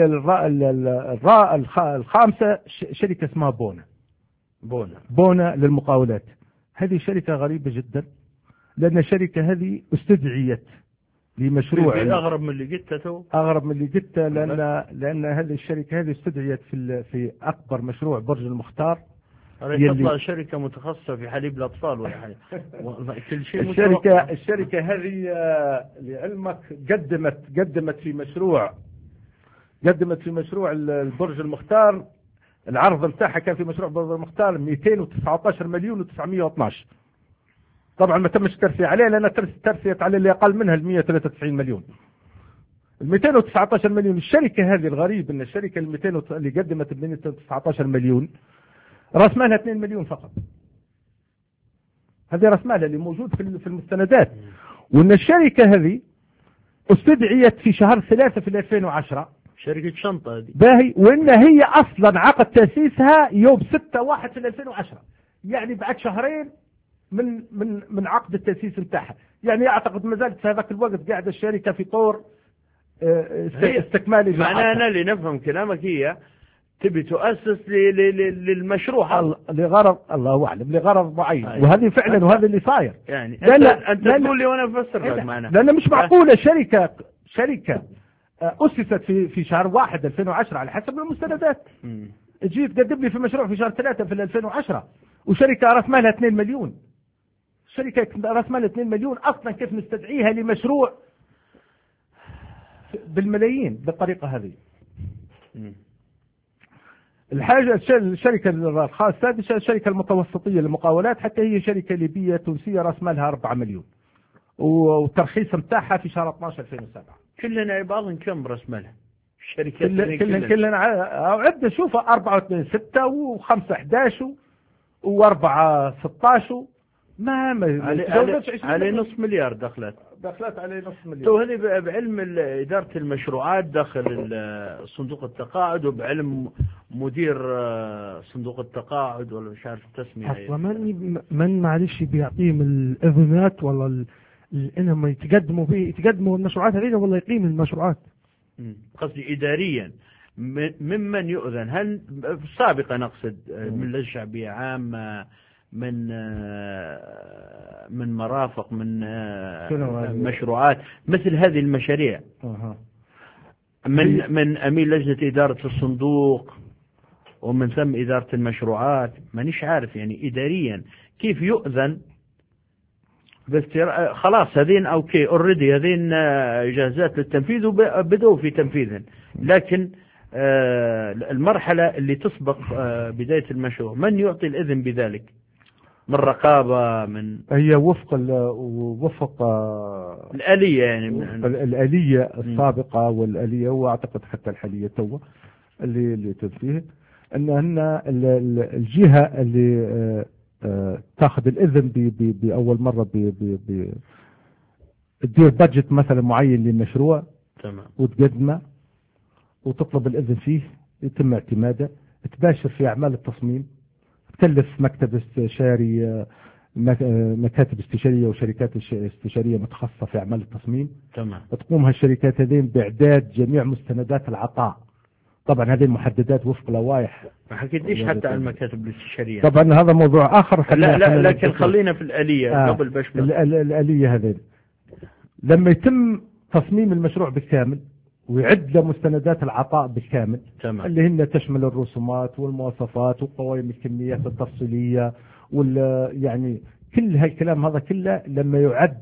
الخامسة شركة اسمها بونا للمقاولات. هذه شركة غريبة جدا، لأن الشركة هذه استدعيت لمشروع أغرب من اللي قلته لأن هذه الشركة هذه استدعيت في أكبر مشروع برج المختار. تطلع شركة متخصصة في حليب الأطفال ولا حاجة. كل شيء الشركة هذه لعلمك قدمت في مشروع البرج المختار. العرض بتاعها كان في مشروع برج المختار 219 مليون و912. طبعا ما تمش ترسية عليه، لأن ترسيت عليه اللي أقل منها 193 مليون. 219 مليون. الشركة هذه الغريب أن الشركة اللي قدمت 219 مليون رأس مالها 2 مليون فقط. هذه رأس مالها اللي موجود في المستندات. وأن الشركة هذه استدعيت في شهر 3 في 2010. شركة شنطة هذه. باهي. وأن هي أصلا عقد تأسيسها يوم 6/1 في 2010، يعني بعد شهرين من عقد التأسيس بتاعها. يعني أعتقد ما زالت في هذاك الوقت قاعدة الشركة في طور استكمال إجراءاتها. معناها اللي نفهم كلامك هي تبي تؤسس للمشروع لغرض الله أعلم، لغرض معين. وهذه فعلا وهذا اللي صاير. يعني أنت تقول لي وأنا بفسر لك معناها. لأن مش معقولة شركة أسست في شهر 1 2010 على حسب المستندات. جيت تقدم لي في مشروع في شهر 3 في 2010 وشركة رأس مالها 2 مليون. شركة رأس مالها 2 مليون أصلا كيف نستدعيها لمشروع بالملايين بالطريقة هذه؟ الشركة السادسة الشركة المتوسطية للمقاولات، حتى هي شركة ليبية تونسية رأس مالها 4 مليون. والترخيص متاعها في شهر 12 2007. كلنا يبغى كم راس مالها الشركات كلنا عدة شوف 4 2 6 و5 11 و4 16 ما على نص مليار دخلت عليه نص مليار. تو هذه بعلم إدارة المشروعات داخل صندوق التقاعد، وبعلم مدير صندوق التقاعد ولا مش عارف التسمية. اصلا من معلش بيعطيهم الاذونات ولا انهم يتقدموا المشروعات هذه ولا يقيم المشروعات. قصدي إداريا ممن يؤذن، هل سابقا نقصد من اللجنة الشعبية عامة، من مرافق، من مشروعات مثل هذه المشاريع، من أمين لجنة إدارة الصندوق ومن ثم إدارة المشروعات، مانيش عارف يعني إداريا كيف يؤذن. بس خلاص هذين اوكي اوريدي هذين جاهزات للتنفيذ وبدأوا في تنفيذهن، لكن المرحلة اللي تسبق بداية المشروع من يعطي الإذن بذلك؟ من رقابة، من هي وفق الآلية، يعني الآلية السابقة والآلية وأعتقد حتى الحالية توا اللي تنفيه أن الجهة اللي تاخذ الإذن بأول مرة تدير بادجت مثلا معين للمشروع، تمام، وتقدمه وتطلب الإذن فيه، يتم اعتماده، تباشر في أعمال التصميم، تكلف مكتب استشاري، مكاتب استشارية وشركات استشارية متخصصة في أعمال التصميم، تمام، تقوم هالشركات هذين بإعداد جميع مستندات العطاء. طبعا هذه المحددات وفق لوائح. ما حكيتليش حتى عن المكاتب الاستشارية. طبعا هذا موضوع آخر. لا لكن خلينا في الآلية قبل باش الآلية هذين لما يتم تصميم المشروع بالكامل ويعد له مستندات العطاء بالكامل، تمام، اللي هن تشمل الرسومات والمواصفات وقوائم الكميات التفصيلية يعني كل هالكلام هذا كله لما يعد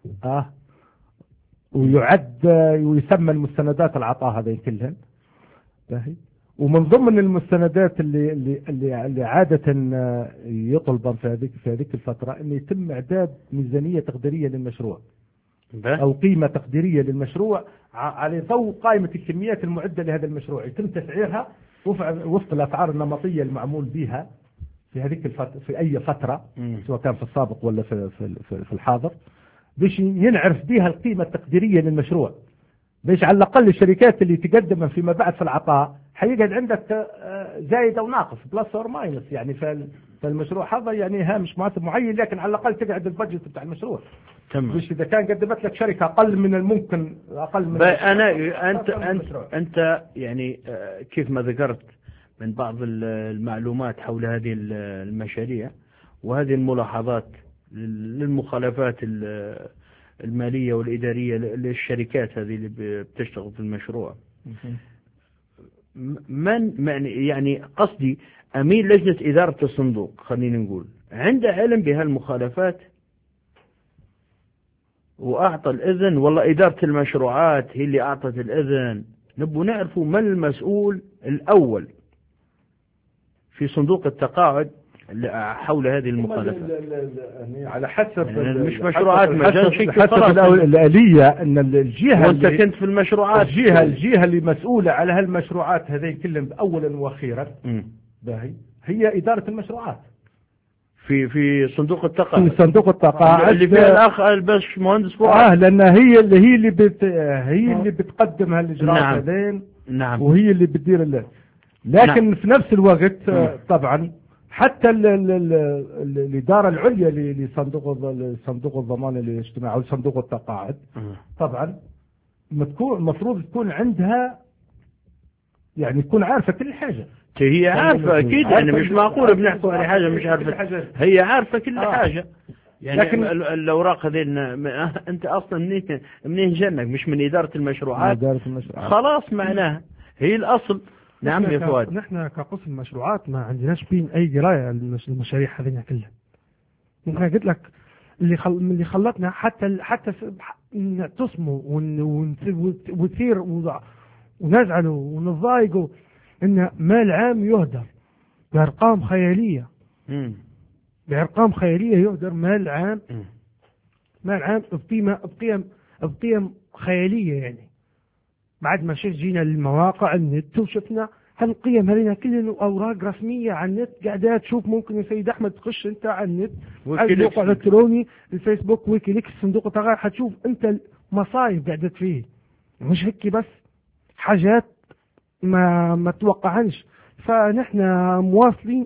ويعد ويسمى المستندات العطاء هذين كلهن. ومن ضمن المستندات اللي عادة يطلبن في هذيك الفترة أن يتم إعداد ميزانية تقديرية للمشروع أو قيمة تقديرية للمشروع على ضوء قائمة الكميات المعدة لهذا المشروع، يتم تسعيرها وفق الأسعار النمطية المعمول بها في هذيك الفترة في أي فترة، سواء كان في السابق ولا في الحاضر، باش ينعرف بها القيمة التقديرية للمشروع، باش على الأقل الشركات اللي تقدم فيما بعد في العطاء حيقعد عندك زايد أو ناقص بلس أو ماينس، يعني فالمشروع هذا يعني هامش معدل معين، لكن على الأقل تقعد البادجت بتاع المشروع. تمام. مش إذا كان قدمت لك شركة أقل من الممكن، أقل من أنت يعني كيف ما ذكرت من بعض المعلومات حول هذه المشاريع وهذه الملاحظات للمخالفات المالية والإدارية للشركات هذه اللي بتشتغل في المشروع، من يعني قصدي أمين لجنة إدارة الصندوق خلينا نقول عنده علم بهالمخالفات وأعطى الإذن، والله إدارة المشروعات هي اللي أعطت الإذن؟ نبغى نعرفوا من المسؤول الأول في صندوق التقاعد حول هذه المخالفات. يعني على حسب يعني مش مشروعات حسب الآلية أن الجهة وانت كنت في المشروعات الجهة اللي مسؤولة على هالمشروعات هذين كلهم أولا وأخيرا هي إدارة المشروعات في صندوق التقاعد. في صندوق التقاعد اللي فيها الأخ الباش مهندس فؤاد. لأن هي اللي بتقدم هالإجراءات هذين. نعم. وهي اللي بتدير لكن نعم. في نفس الوقت طبعا حتى الإدارة العليا لصندوق الضمان الاجتماعي أو صندوق التقاعد طبعا المفروض تكون عندها يعني تكون عارفة كل حاجة. هي عارفة أكيد، يعني مش معقولة بنحكي على حاجة مش عارفة. هي عارفة كل حاجة يعني. لكن الأوراق هذين أنت أصلا منين جنك؟ مش من إدارة المشروعات. خلاص معناها هي الأصل. نعم يا فؤاد. نحن كقسم مشروعات ما عندناش بين أي قراية المشاريع هذين كلها. ممكن قلت لك اللي خلتنا حتى تصموا وتثير ونزعلوا ونضايقوا إن مال عام يهدر بأرقام خيالية. بأرقام خيالية يهدر مال عام مال عام بقيم خيالية يعني. بعد ما جينا للمواقع النت وشفنا هالقيم هذه كلها أوراق رسمية على النت، قاعدة تشوف ممكن يا سيد أحمد تخش أنت على النت على الموقع الإلكتروني الفيسبوك ويكيليكس صندوق التغير، حتشوف أنت المصايب قاعدة فيه. مش هيك بس حاجات ما توقعنش. فنحن مواصلين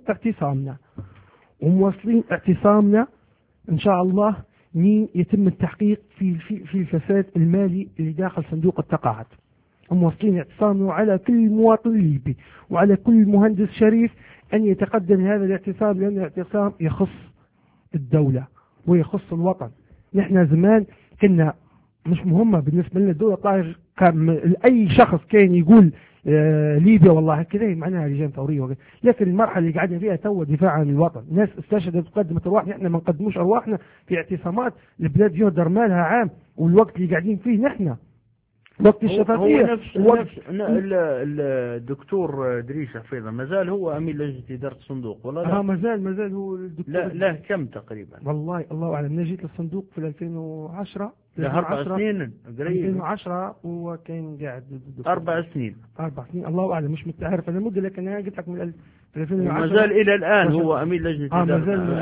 اعتصامنا إن شاء الله مين يتم التحقيق في الفساد المالي اللي داخل صندوق التقاعد. ومواصلين اعتصامنا على كل مواطن ليبي وعلى كل مهندس شريف أن يتقدم هذا الاعتصام، لأن الاعتصام يخص الدولة ويخص الوطن. نحن زمان كنا مش مهمة بالنسبة لنا الدولة، طاير أي شخص كان يقول ليبيا والله كذا معناها لجان ثورية، لكن المرحلة اللي قاعدين فيها تو دفاع عن الوطن. ناس استشهدت وقدمت أرواح، نحن ما نقدموش أرواحنا في اعتصامات البلاد يهدر مالها عام، والوقت اللي قاعدين فيه نحن وقت الشفافية. هو نفس الدكتور دريس حفيظة ما زال هو أمين لجنة إدارة الصندوق ولا لا؟ ما زال هو الدكتور. لا كم تقريبا؟ والله الله أعلم. نجيت للصندوق في 2010 له 4 سنين قريب. 2010 هو كان قاعد 4 سنين الله أعلم، مش متعرف أنا المدة، لكن أنا قلت لك من 2010 ما زال إلى الآن هو أمين لجنة إدارة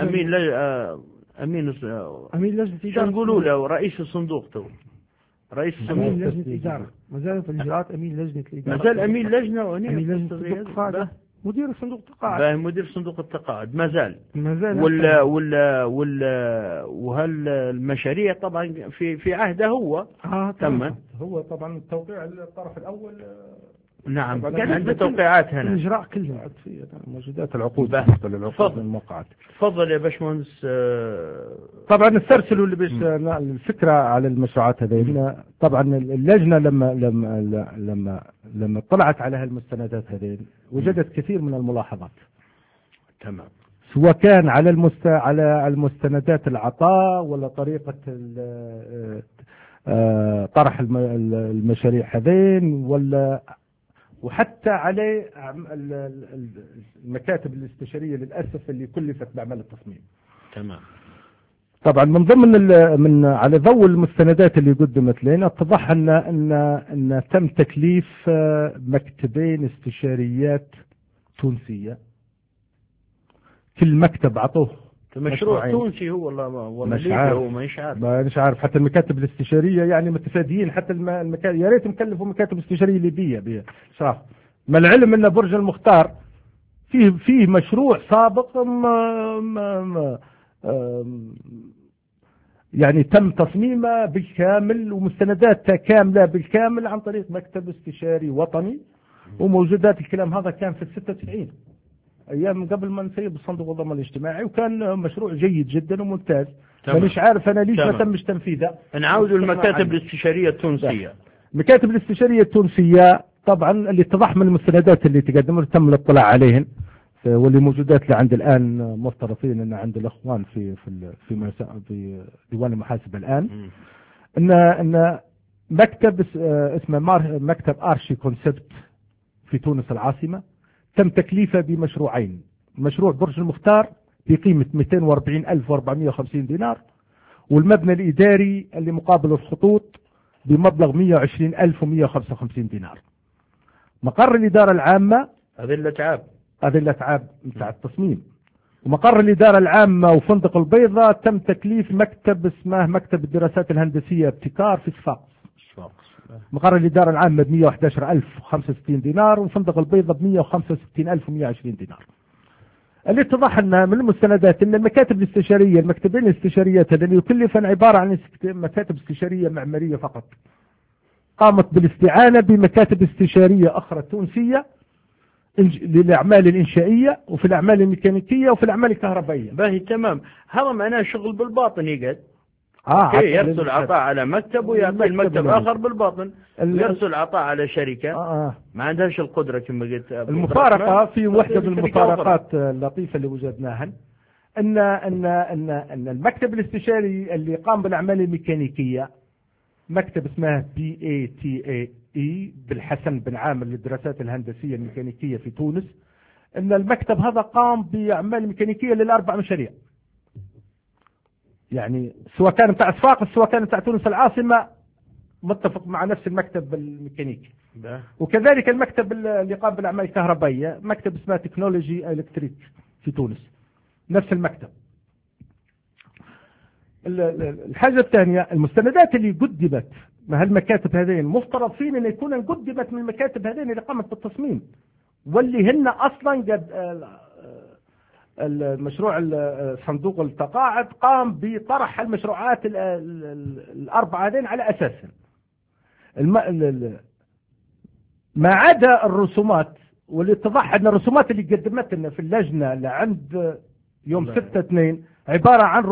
أمين لجنة إدارة نقولوا له رئيس الصندوق تو رئيس أمين لجنة إدارة، ما زال في الإجراءات أمين لجنة الإدارة، ما زال أمين لجنة أمين لجنة التقاعد، مدير صندوق التقاعد، مدير صندوق التقاعد ما زال وهل المشاريع طبعا في عهده هو تم هو طبعا التوقيع الطرف الأول. نعم عند توقيعات هنا الإجراء كله في موجودات العقود للعقود الموقعات. تفضل يا باشمهندس. طبعا استرسلوا اللي بيش الفكرة على المشروعات هذه. طبعا اللجنة لما طلعت على هالمستندات هذه وجدت كثير من الملاحظات. تمام. سواء كان على المستندات العطاء ولا طريقة طرح المشاريع هذين وحتى على المكاتب الاستشارية للأسف اللي كلفت بعمل التصميم. تمام. طبعا من ضمن على ضوء المستندات اللي قدمت لنا اتضح ان تم تكليف مكتبين استشاريات تونسية، كل مكتب عطوه مشروع تونسي هو ولا مش عارف حتى المكاتب الاستشارية يعني متفاديين حتى المكاتب، يا ريت مكلفوا مكاتب استشارية ليبية بصراحة. ما العلم ان برج المختار فيه مشروع سابق يعني تم تصميمه بالكامل ومستندات كاملة بالكامل عن طريق مكتب استشاري وطني، وموجودات الكلام هذا كان في 96 ايام قبل ما نسيب الصندوق الضمان الاجتماعي، وكان مشروع جيد جدا وممتاز. مش عارف انا ليش ما تمش تنفيذه. نعود المكاتب الاستشارية التونسية. المكاتب الاستشارية التونسية طبعا اللي اتضح من المستندات اللي تقدمت تم الاطلاع عليهن، واللي موجودات اللي عند الان مفترضين ان عند الاخوان في ديوان المحاسبة الان ان مكتب اسمه مكتب ارشي كونسبت في تونس العاصمة تم تكليفه بمشروعين، مشروع برج المختار بقيمة 240,450 دينار، والمبنى الإداري اللي مقابل الخطوط بمبلغ 120,155 دينار. مقر الإدارة العامة هذه الأتعاب متاع التصميم، ومقر الإدارة العامة وفندق البيضة تم تكليف مكتب اسمه مكتب الدراسات الهندسية ابتكار في صفاقس. مقر الإدارة العامة ب 111,065 دينار، وفندق البيضة ب 165,120 دينار. اللي اتضح لنا من المستندات ان المكاتب الاستشارية المكتبين الاستشاريات اللي يكلفن عبارة عن مكاتب استشارية معمارية فقط، قامت بالاستعانة بمكاتب استشارية أخرى تونسية للأعمال الإنشائية وفي الأعمال الميكانيكية وفي الأعمال الكهربائية. باهي تمام. هذا معناه شغل بالباطن يقعد. يرسل عطاء على مكتب ويعطي المكتب آخر بالباطن، يرسل عطاء على شركة ما عندهاش القدرة كما قلت. المفارقة في واحدة من المفارقات اللطيفة اللي وجدناها أن المكتب الاستشاري اللي قام بالأعمال الميكانيكية مكتب اسمه BATAE بالحسن بن عامر للدراسات الهندسية الميكانيكية في تونس، أن المكتب هذا قام بأعمال ميكانيكية للأربع مشاريع. يعني سواء كان بتاع صفاقس سواء كان بتاع تونس العاصمة متفق مع نفس المكتب الميكانيكي. وكذلك المكتب اللي قام بالأعمال الكهربائية مكتب اسمه تكنولوجي إلكتريك في تونس نفس المكتب. الحاجة الثانية المستندات اللي قدمت مع هالمكاتب هذين مفترض فينا أن يكون قدمت من المكاتب هذين اللي قامت بالتصميم واللي هن أصلا قد المشروع صندوق التقاعد قام بطرح المشروعات الأربعة هذين على أساسها. ما عدا الرسومات واللي اتضح أن الرسومات اللي قدمت لنا في اللجنة لعند يوم 6/2 عبارة عن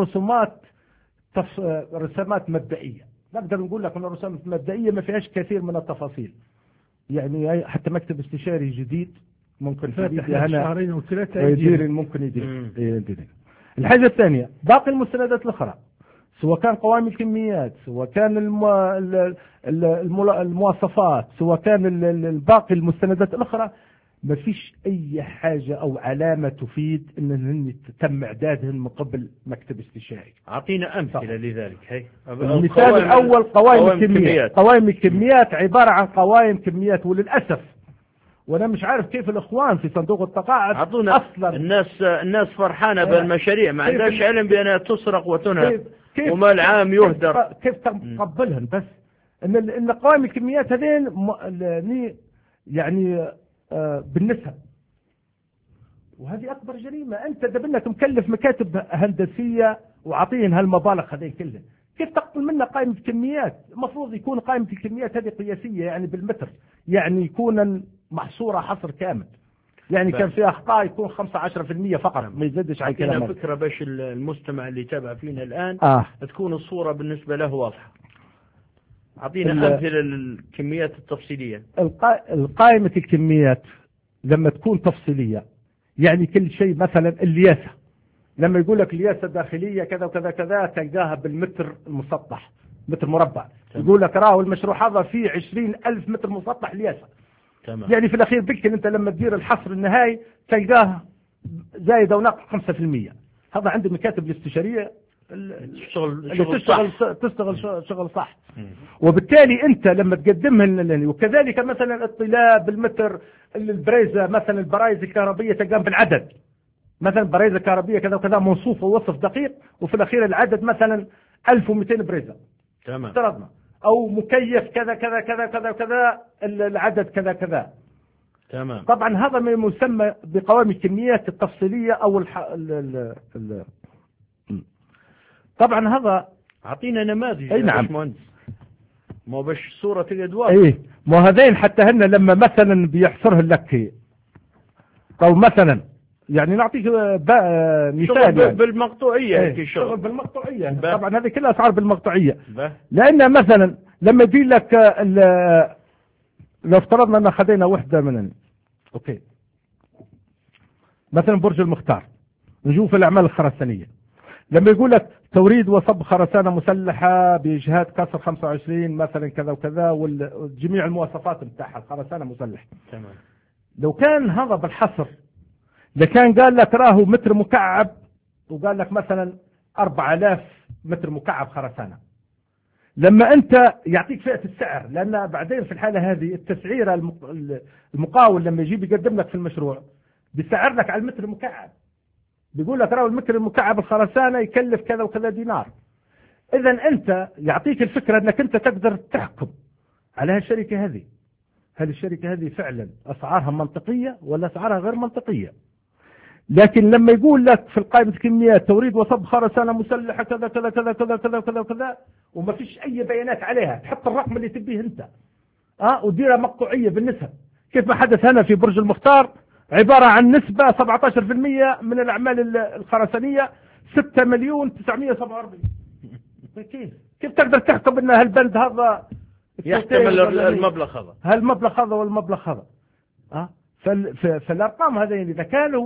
رسومات مبدئية. نقدر نقول لك أن الرسومات المبدئية ما فيهاش كثير من التفاصيل. يعني حتى مكتب استشاري جديد ممكن فاتح شهرين أو 3 يدير ممكن يدير. الحاجة الثانية باقي المستندات الأخرى سواء كان قوائم الكميات سواء كان المواصفات سواء كان باقي المستندات الأخرى ما فيش أي حاجة أو علامة تفيد أن تم إعدادهن من قبل مكتب استشاري. أعطينا أمثلة لذلك. هي المثال الأول قوائم الكميات. قوائم الكميات عبارة عن قوائم كميات وللأسف وانا مش عارف كيف الاخوان في صندوق التقاعد اصلا الناس فرحانه بالمشاريع ما عندهاش علم بانها تسرق وتنهب ومال عام يهدر. كيف تقبلهن بس ان قوائم الكميات هذين يعني بالنسب وهذه اكبر جريمه. انت دبلك مكلف مكاتب هندسيه وعطيهن هالمبالغ هذين كلهن كيف تقبل منا قائمه الكميات؟ المفروض يكون قائمه الكميات هذه قياسيه يعني بالمتر يعني يكون محصورة حصر كامل يعني كان في أخطاء يكون 15% فقط ما يزدش على كلام. فكرة باش المستمع اللي تابع فينا الآن تكون الصورة بالنسبة له واضحة. أعطينا أمثلة للكميات التفصيلية. القائمة الكميات لما تكون تفصيلية يعني كل شيء مثلا الياسة لما يقول لك الياسة الداخلية كذا وكذا كذا تلقاها بالمتر المسطح متر مربع. يقول لك راهو المشروع هذا فيه 20,000 متر مسطح الياسة. تمام. يعني في الأخير بكل أنت لما تدير الحصر النهائي تلقاه زايد أو ناقص 5%. هذا عند المكاتب الاستشارية تشتغل شغل صح. وبالتالي أنت لما تقدمها وكذلك مثلا الطلاب بالمتر البريزة مثلا البرايز الكهربية تقام بالعدد مثلا برايز الكهربية كذا وكذا موصوف ووصف دقيق وفي الأخير العدد مثلا 1200 بريزة. تمام. افترضنا أو مكيف كذا كذا كذا كذا كذا العدد كذا كذا. تمام. طبعا هذا ما يسمى بقوائم الكميات التفصيلية أو طبعا هذا أعطينا نماذج. أي نعم. ما باش صورة تقعد واضحة. إيه ما هذين حتى هن لما مثلا بيحصرها لك أو مثلا يعني نعطيك مثال يعني. بالمقطوعية شغل بالمقطوعية طبعا هذه كلها أسعار بالمقطوعية لأن مثلا لما يجي لك لو افترضنا أن خذينا وحدة من أوكي مثلا برج المختار نشوف الأعمال الخرسانية لما يقول لك توريد وصب خرسانة مسلحة بإجهاد كسر 25 مثلا كذا وكذا وجميع المواصفات بتاعها الخرسانة مسلح. تمام. لو كان هذا بالحصر لكان قال لك راهو متر مكعب وقال لك مثلا 4000 متر مكعب خرسانة لما انت يعطيك فئة السعر لان بعدين في الحالة هذه التسعير المقاول لما يجي يقدم لك في المشروع بيسعر لك على المتر المكعب بيقول لك راهو المتر المكعب الخرسانة يكلف كذا وكذا دينار. اذا انت يعطيك الفكرة انك انت تقدر تحكم على هالشركة هذه هل الشركة هذه فعلا اسعارها منطقية ولا اسعارها غير منطقية. لكن لما يقول لك في القائمة الكميات توريد وصب خرسانة مسلحة كذا كذا كذا كذا كذا كذا كذا وما فيش أي بيانات عليها تحط الرقم اللي تبيه أنت وديرها مقطوعية بالنسبة كيف ما حدث هنا في برج المختار عبارة عن نسبة 17% من الأعمال الخرسانية 6,947,000. كيف تقدر تحكم أن هالبند هذا يحتمل المبلغ هذا هالمبلغ هذا والمبلغ هذا فالأرقام هذين إذا كانوا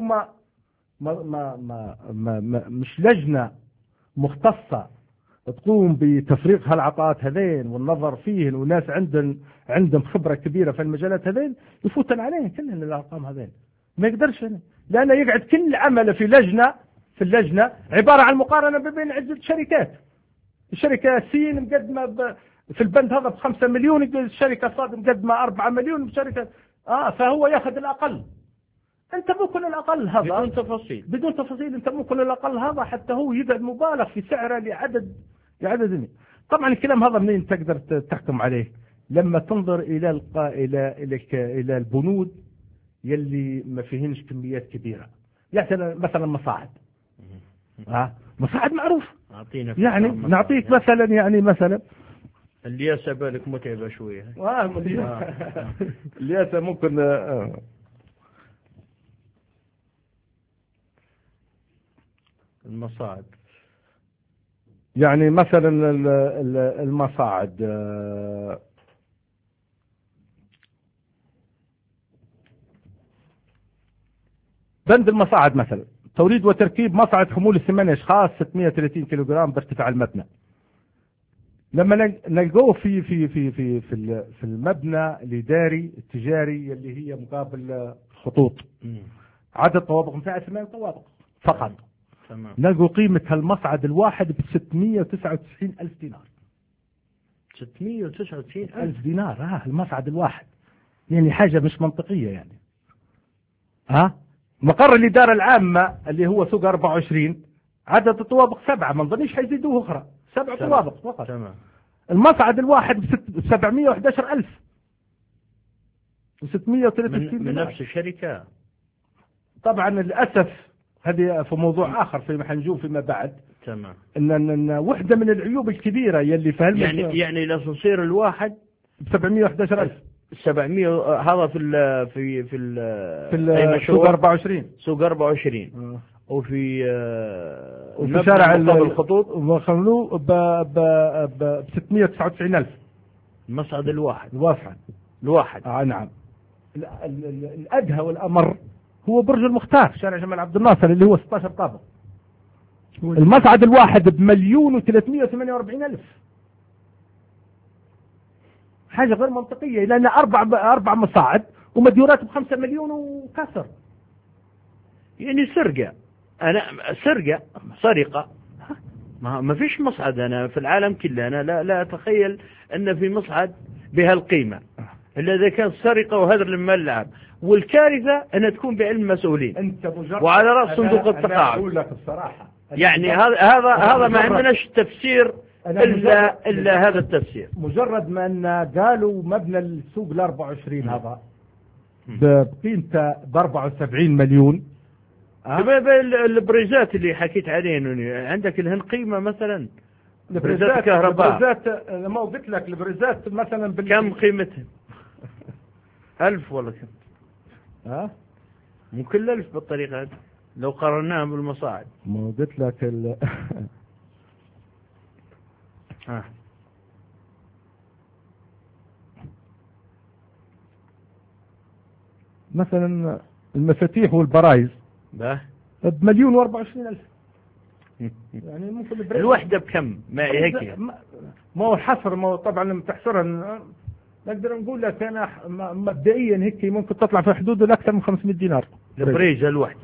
مش لجنة مختصة تقوم بتفريق هالعطاءات هذين والنظر فيهن وناس عندهم خبرة كبيرة في المجالات هذين يفوتن عليهم كلهن الأرقام هذين ما يقدرش لأنه يقعد كل عمل في لجنة في اللجنة عبارة عن مقارنة بين عدة شركات. الشركة سين مقدمة في البند هذا ب5 مليون، الشركة صاد مقدمة 4 مليون، بشركة فهو ياخذ الأقل. أنت ممكن الأقل هذا بدون تفاصيل أنت ممكن الأقل هذا حتى هو يقعد مبالغ في سعره لعدد. طبعا الكلام هذا منين تقدر تحكم عليه؟ لما تنظر إلى البنود يلي ما فيهنش كميات كبيرة. يعني مثلا مصاعد مصاعد معروف، يعني نعطيك مثلا الياسة بالك متعبة شوية. الياسة ممكن المصاعد، يعني مثلا المصاعد بند المصاعد مثلا توريد وتركيب مصعد حمول 8 أشخاص 630 كيلوغرام بارتفاع المبنى. لما نلقوه في المبنى الإداري التجاري اللي هي مقابل الخطوط، عدد طوابق 8 طوابق فقط. تمام. نلقوا قيمة هالمصعد الواحد ب699 ألف دينار. 699 ألف دينار المصعد الواحد، يعني حاجة مش منطقية يعني. مقر الإدارة العامة اللي هو سوق 24 عدد الطوابق 7، ما نظنيش حيزيدوه أخرى، 7 طوابق فقط. تمام. المصعد الواحد ب711 ألف و630 من نفس الشركة. طبعا للأسف هذه في موضوع آخر فيما حنجوه فيما بعد. تمام. إن واحدة من العيوب الكبيرة يلي فهم يعني لا تصير الواحد ب711 ألف 700 هذا في سوق 24 سوق 24 وفي شارع الخطوط وخلوه ب 699 ألف المصعد الواحد. نعم. الأدهى والأمر هو برج المختار شارع جمال عبد الناصر اللي هو 16 طابق. المصعد الواحد ب1,348,000. حاجة غير منطقية، لأن 4 مصاعد ومديورات ب5 مليون وكسر. يعني سرقة ما فيش مصعد أنا في العالم كله أنا لا أتخيل أن في مصعد بهالقيمة إلا إذا كان سرقة وهدر المال العام. والكارثة أن تكون بعلم مسؤولين وعلى رأس صندوق التقاعد. أقول لك الصراحة يعني هذا ما عندناش تفسير إلا هذا التفسير. مجرد ما أن قالوا مبنى السوق 24 هذا بقيمته ب74 مليون. البريزات اللي حكيت عليه عندك لهن قيمة مثلا البريزات كهرباء. ما قلت لك البريزات مثلا كم قيمتها؟ 1000 ولا كم؟ ممكن 1000 بالطريقة هذه لو قارناها بالمصاعد. ما قلت لك مثلا المفاتيح والبرايز ب1,024,000. يعني ممكن الوحدة بكم؟ ما هيك ما هو حصر، ما هو طبعا لما تحصرها نقدر نقول لك أنا مبدئيا هيك ممكن تطلع في حدود الأكثر من 500 دينار. البريزة الوحدة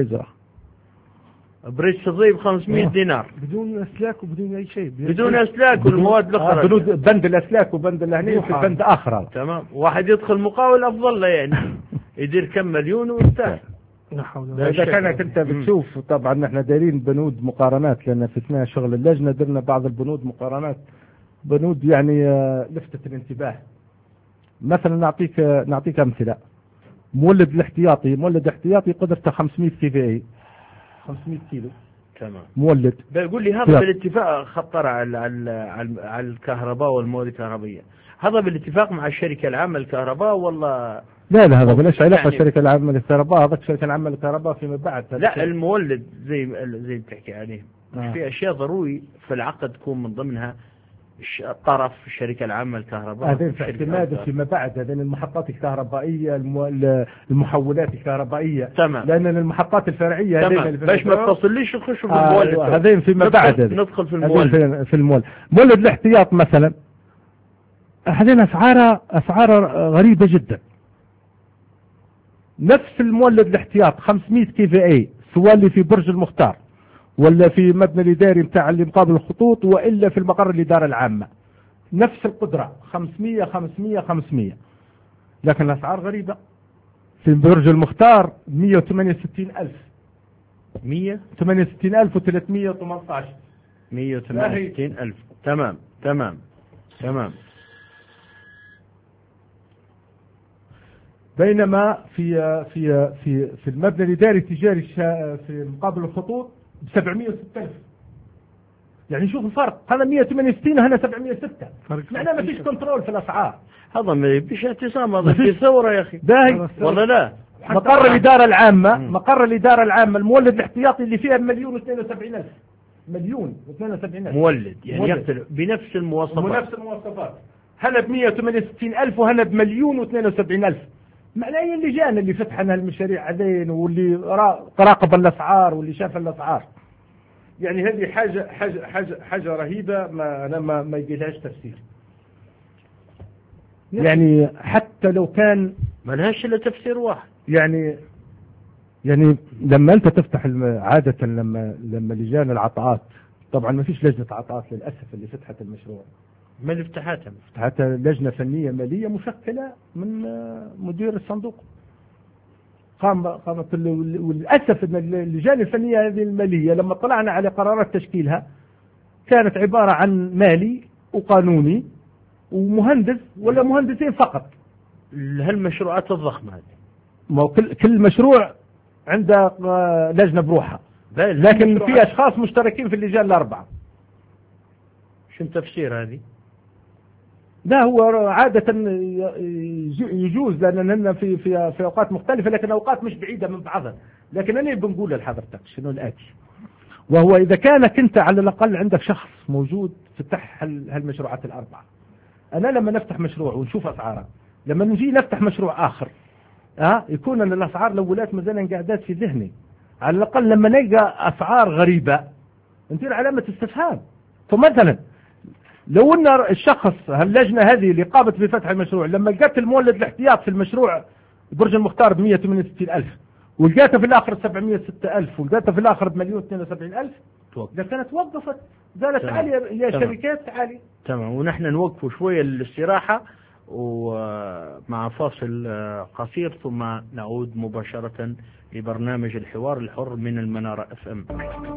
بريز تضيب 500 دينار بدون أسلاك وبدون أي شيء، بدون أسلاك والمواد الأخرى بند الأسلاك وبند الهنين في بند آخر. تمام. واحد يدخل مقاول أفضل له يعني يدير كم مليون ويرتاح. إذا كانت أنت بتشوف طبعا نحن دايرين بنود مقارنات، لأن في أثناء شغل اللجنة درنا بعض البنود مقارنات، بنود يعني لفتت الانتباه. مثلا نعطيك أمثلة. مولد احتياطي قدرته 500 KVA 500 كيلو. تمام. مولد. بيقول لي هذا بالاتفاق خطر على الكهرباء والمواد الكهربائية، هذا بالاتفاق مع الشركة العامة للكهرباء ولا؟ لا هذا بلاش علاقة يعني الشركة العامة للكهرباء، هذا الشركة العامة للكهرباء فيما بعد. لا المولد زي بتحكي عليه في أشياء ضروري في العقد تكون من ضمنها طرف الشركة العامة للكهرباء. هذين في اعتماد فيما بعد هذين المحطات الكهربائية المحولات الكهربائية. تمام. لأن المحطات الفرعية هذين باش ما تصليش نخشوا في المولد. هذين فيما بعد ندخل في المولد. في المولد. مولد الاحتياط مثلا هذين أسعار غريبة جدا. نفس المولد الاحتياط 500 KVA سوالي في برج المختار ولا في مبنى الإداري بتاع اللي مقابل الخطوط، وإلا في المقر الإدارة العامة نفس القدرة 500 500 500. لكن الأسعار غريبة. في برج المختار 168,000 168,318 168,000. تمام تمام تمام. بينما في المبنى الإداري التجاري في مقابل الخطوط ب 706,000. يعني شوف الفرق، هذا 168 وهنا 706. معناه ما فيش كنترول في الأسعار. هذا ما فيش اعتصام، هذا في ثورة يا أخي. والله لا. مقر الإدارة العامة مقر الإدارة العامة المولد الاحتياطي اللي فيها 1,072,000. 1,072,000 مولد يعني يقتل بنفس المواصفات. هنا ب 168,000 وهنا ب 1,072,000. معناه هي اللجان اللي فتحنا المشاريع هذين واللي راقب الأسعار واللي شاف الأسعار. يعني هذه حاجة رهيبة، ما يجيلهاش تفسير. يعني حتى لو كان ما لهاش إلا تفسير واحد. يعني لما أنت تفتح عادة لما لجان العطاءات، طبعا ما فيش لجنة عطاءات للأسف اللي فتحت المشروع. ما اللي فتحتها لجنة فنية مالية مشكلة من مدير الصندوق. قامت وللأسف أن اللجان الفنية هذه المالية لما طلعنا على قرارات تشكيلها كانت عبارة عن مالي وقانوني ومهندس ولا مهندسين فقط. هالمشروعات الضخمة هذه ما كل مشروع عنده لجنة بروحها، لكن في أشخاص مشتركين في اللجان الأربعة. شو تفسير هذه؟ لا هو عادة يجوز لأننا في أوقات مختلفة، لكن أوقات مش بعيدة من بعضها. لكن أنا بنقول لحضرتك شنو الآتي، وهو إذا كانك أنت على الأقل عندك شخص موجود فتح هالمشروعات الأربعة. أنا لما نفتح مشروع ونشوف أسعاره، لما نجي نفتح مشروع آخر يكون أن الأسعار الأولات مازال قاعدات في ذهني. على الأقل لما نلقى أسعار غريبة ندير علامة استفهام. فمثلا لو أن الشخص هاللجنة هذه اللي قامت بفتح المشروع لما لقت المولد الاحتياط في المشروع برج المختار ب 168,000 ولقيتها في الآخر 706,000 ولقيتها في الآخر ب 1,072,000، كانت وقفت قالت تعالي يا شركات تعالي. تمام. ونحن نوقفوا شوية للاستراحة ومع فاصل قصير ثم نعود مباشرة لبرنامج الحوار الحر من المنارة FM.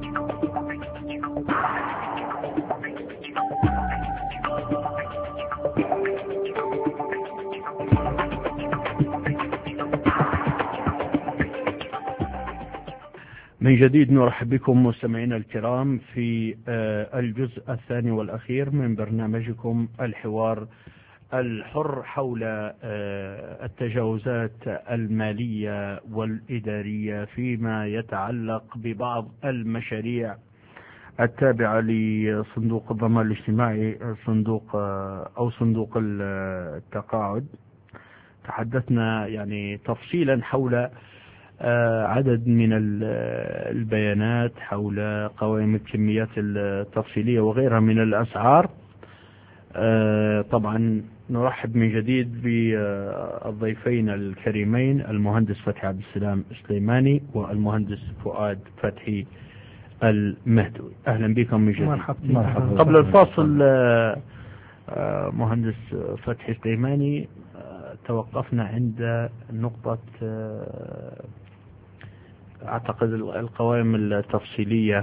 من جديد نرحب بكم مستمعينا الكرام في الجزء الثاني والأخير من برنامجكم الحوار الحر حول التجاوزات المالية والإدارية فيما يتعلق ببعض المشاريع التابعة لصندوق الضمان الاجتماعي، صندوق التقاعد. تحدثنا يعني تفصيلا حول عدد من البيانات حول قوائم الكميات التفصيلية وغيرها من الأسعار. طبعا نرحب من جديد بالضيفين الكريمين المهندس فتحي عبد السلام سليماني والمهندس فؤاد فتحي المهدوي. أهلا بكم من جديد. مرحبا. قبل الفاصل مهندس فتحي سليماني توقفنا عند نقطة أعتقد القوائم التفصيلية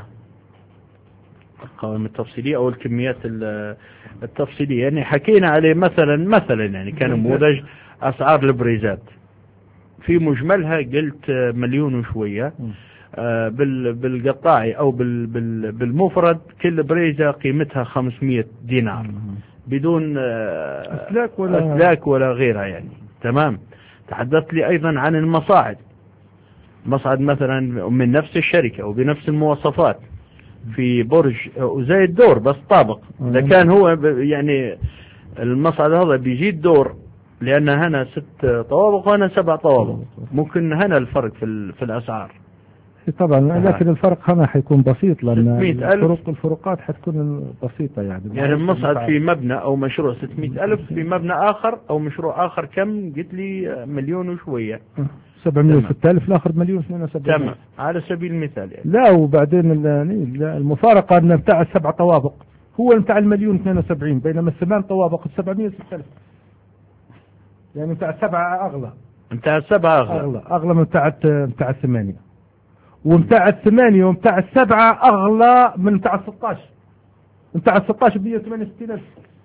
أو الكميات التفصيلية. يعني حكينا عليه مثلا يعني كان نموذج أسعار البريزات في مجملها قلت 1,000,000 وشوية. بالقطاعي أو بالمفرد كل بريزة قيمتها 500 دينار بدون أسلاك ولا غيرها يعني. تمام. تحدثت لي أيضا عن المصاعد مثلا من نفس الشركة وبنفس المواصفات في برج وزي الدور بس طابق. إذا كان هو يعني المصعد هذا بيجي الدور لأن هنا 6 طوابق وهنا 7 طوابق، ممكن هنا الفرق في الأسعار. طبعا لكن الفرق هنا حيكون بسيط لأن 600,000 الفروقات حتكون بسيطة يعني المصعد في مبنى أو مشروع 600,000 في مبنى آخر أو مشروع آخر كم قلت لي مليون وشوية 706,000 الآخر 1,072,000 تمام على سبيل المثال يعني. لا وبعدين المفارقة أن بتاع السبع طوابق هو بتاع 1,072,000 بينما الثمان طوابق 706,000 يعني بتاع السبعة أغلى بتاع السبعة أغلى من بتاع الثمانية وبتاع الثمانية وبتاع السبعة أغلى من بتاع 16 بتاع 16 168,000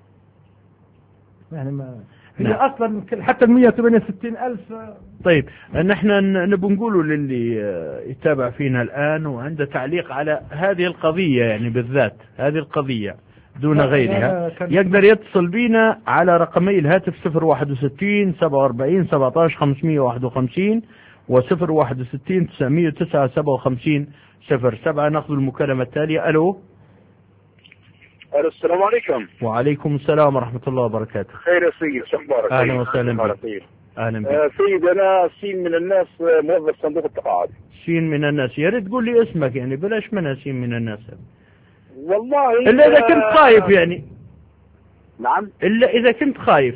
يعني ما هي أصلا حتى 168,000. طيب نحن نبغى نقوله للي يتابع فينا الآن وعنده تعليق على هذه القضية يعني بالذات هذه القضية دون غيرها يقدر يتصل بينا على رقمي الهاتف 061 47 17 551 و061 909 57 07. ناخذ المكالمة التالية. ألو. السلام عليكم. وعليكم السلام ورحمة الله وبركاته. خير يا سيد شو اخبارك؟ أهلا وسهلا بك. أهلا بك. سيد أنا سين من الناس موظف صندوق التقاعد. سين من الناس يا ريت تقول لي اسمك يعني بلاش منها سين من الناس والله إلا إذا كنت خايف يعني. نعم. إلا إذا كنت خايف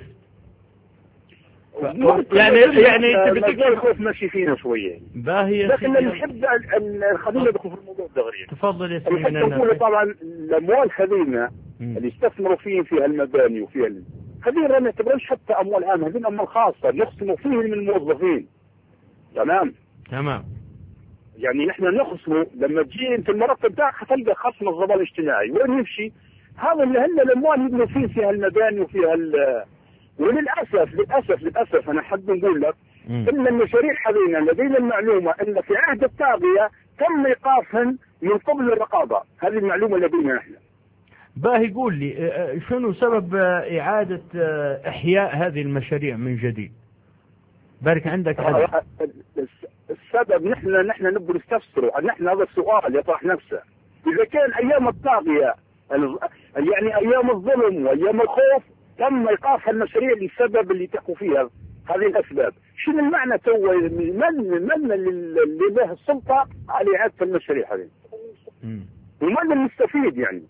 يعني انت بتقول خوف ماشي فينا شويه باهي لكن نحب خلينا ندخل في الموضوع دغري. تفضل يا سيدي. من الناس طبعا الاموال هذينا اللي استثمروا فيها المباني وفيها هذه ما نعتبرهاش حتى اموال عامه، هذه اموال خاصه نخصموا فيه من الموظفين. تمام يعني نحن نخصموا لما تجي انت المرتب بتاعك حتلقى خصم الضمان الاجتماعي وين يمشي هذا اللي هلا الاموال يبنوا فيها المباني وفيها للأسف أنا حاب نقول لك إن المشاريع حاليا لدينا المعلومة إن في عهد الطاغية تم إيقافهم من قبل الرقابة. هذه المعلومة لدينا نحن. باهي قول لي شنو سبب إعادة إحياء هذه المشاريع من جديد؟ بارك عندك هذا السبب نحن نبغى نستفسره. نحن هذا السؤال يطرح نفسه إذا كان أيام الطاغية يعني أيام الظلم وأيام الخوف تم إيقاف المشاريع للسبب اللي تقوا فيها هذه الأسباب. شنو المعنى من اللي له السلطة على إعادة المشاريع هذه ومن المستفيد يعني.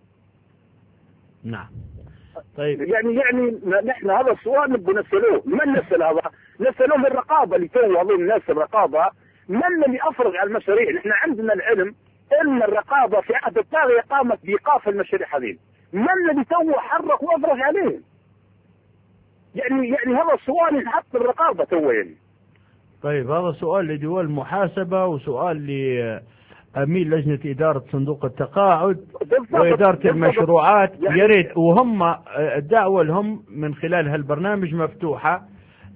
نعم طيب يعني نحن هذا السؤال نبغى نسألوه. من نسأل هذا؟ نسألوه من الرقابة اللي تو هذول الناس الرقابة من اللي أفرغ على المشاريع. نحن عندنا العلم إن الرقابة في عهد الطاغية قامت بإيقاف المشاريع هذه. من اللي تو حرك وأفرغ عليه؟ يعني هذا السؤال ينحط بالرقابة تو يعني. طيب هذا سؤال لدول المحاسبة وسؤال لأمين لجنة إدارة صندوق التقاعد وإدارة المشروعات. يا ريت وهم الدعوة لهم من خلال هالبرنامج مفتوحة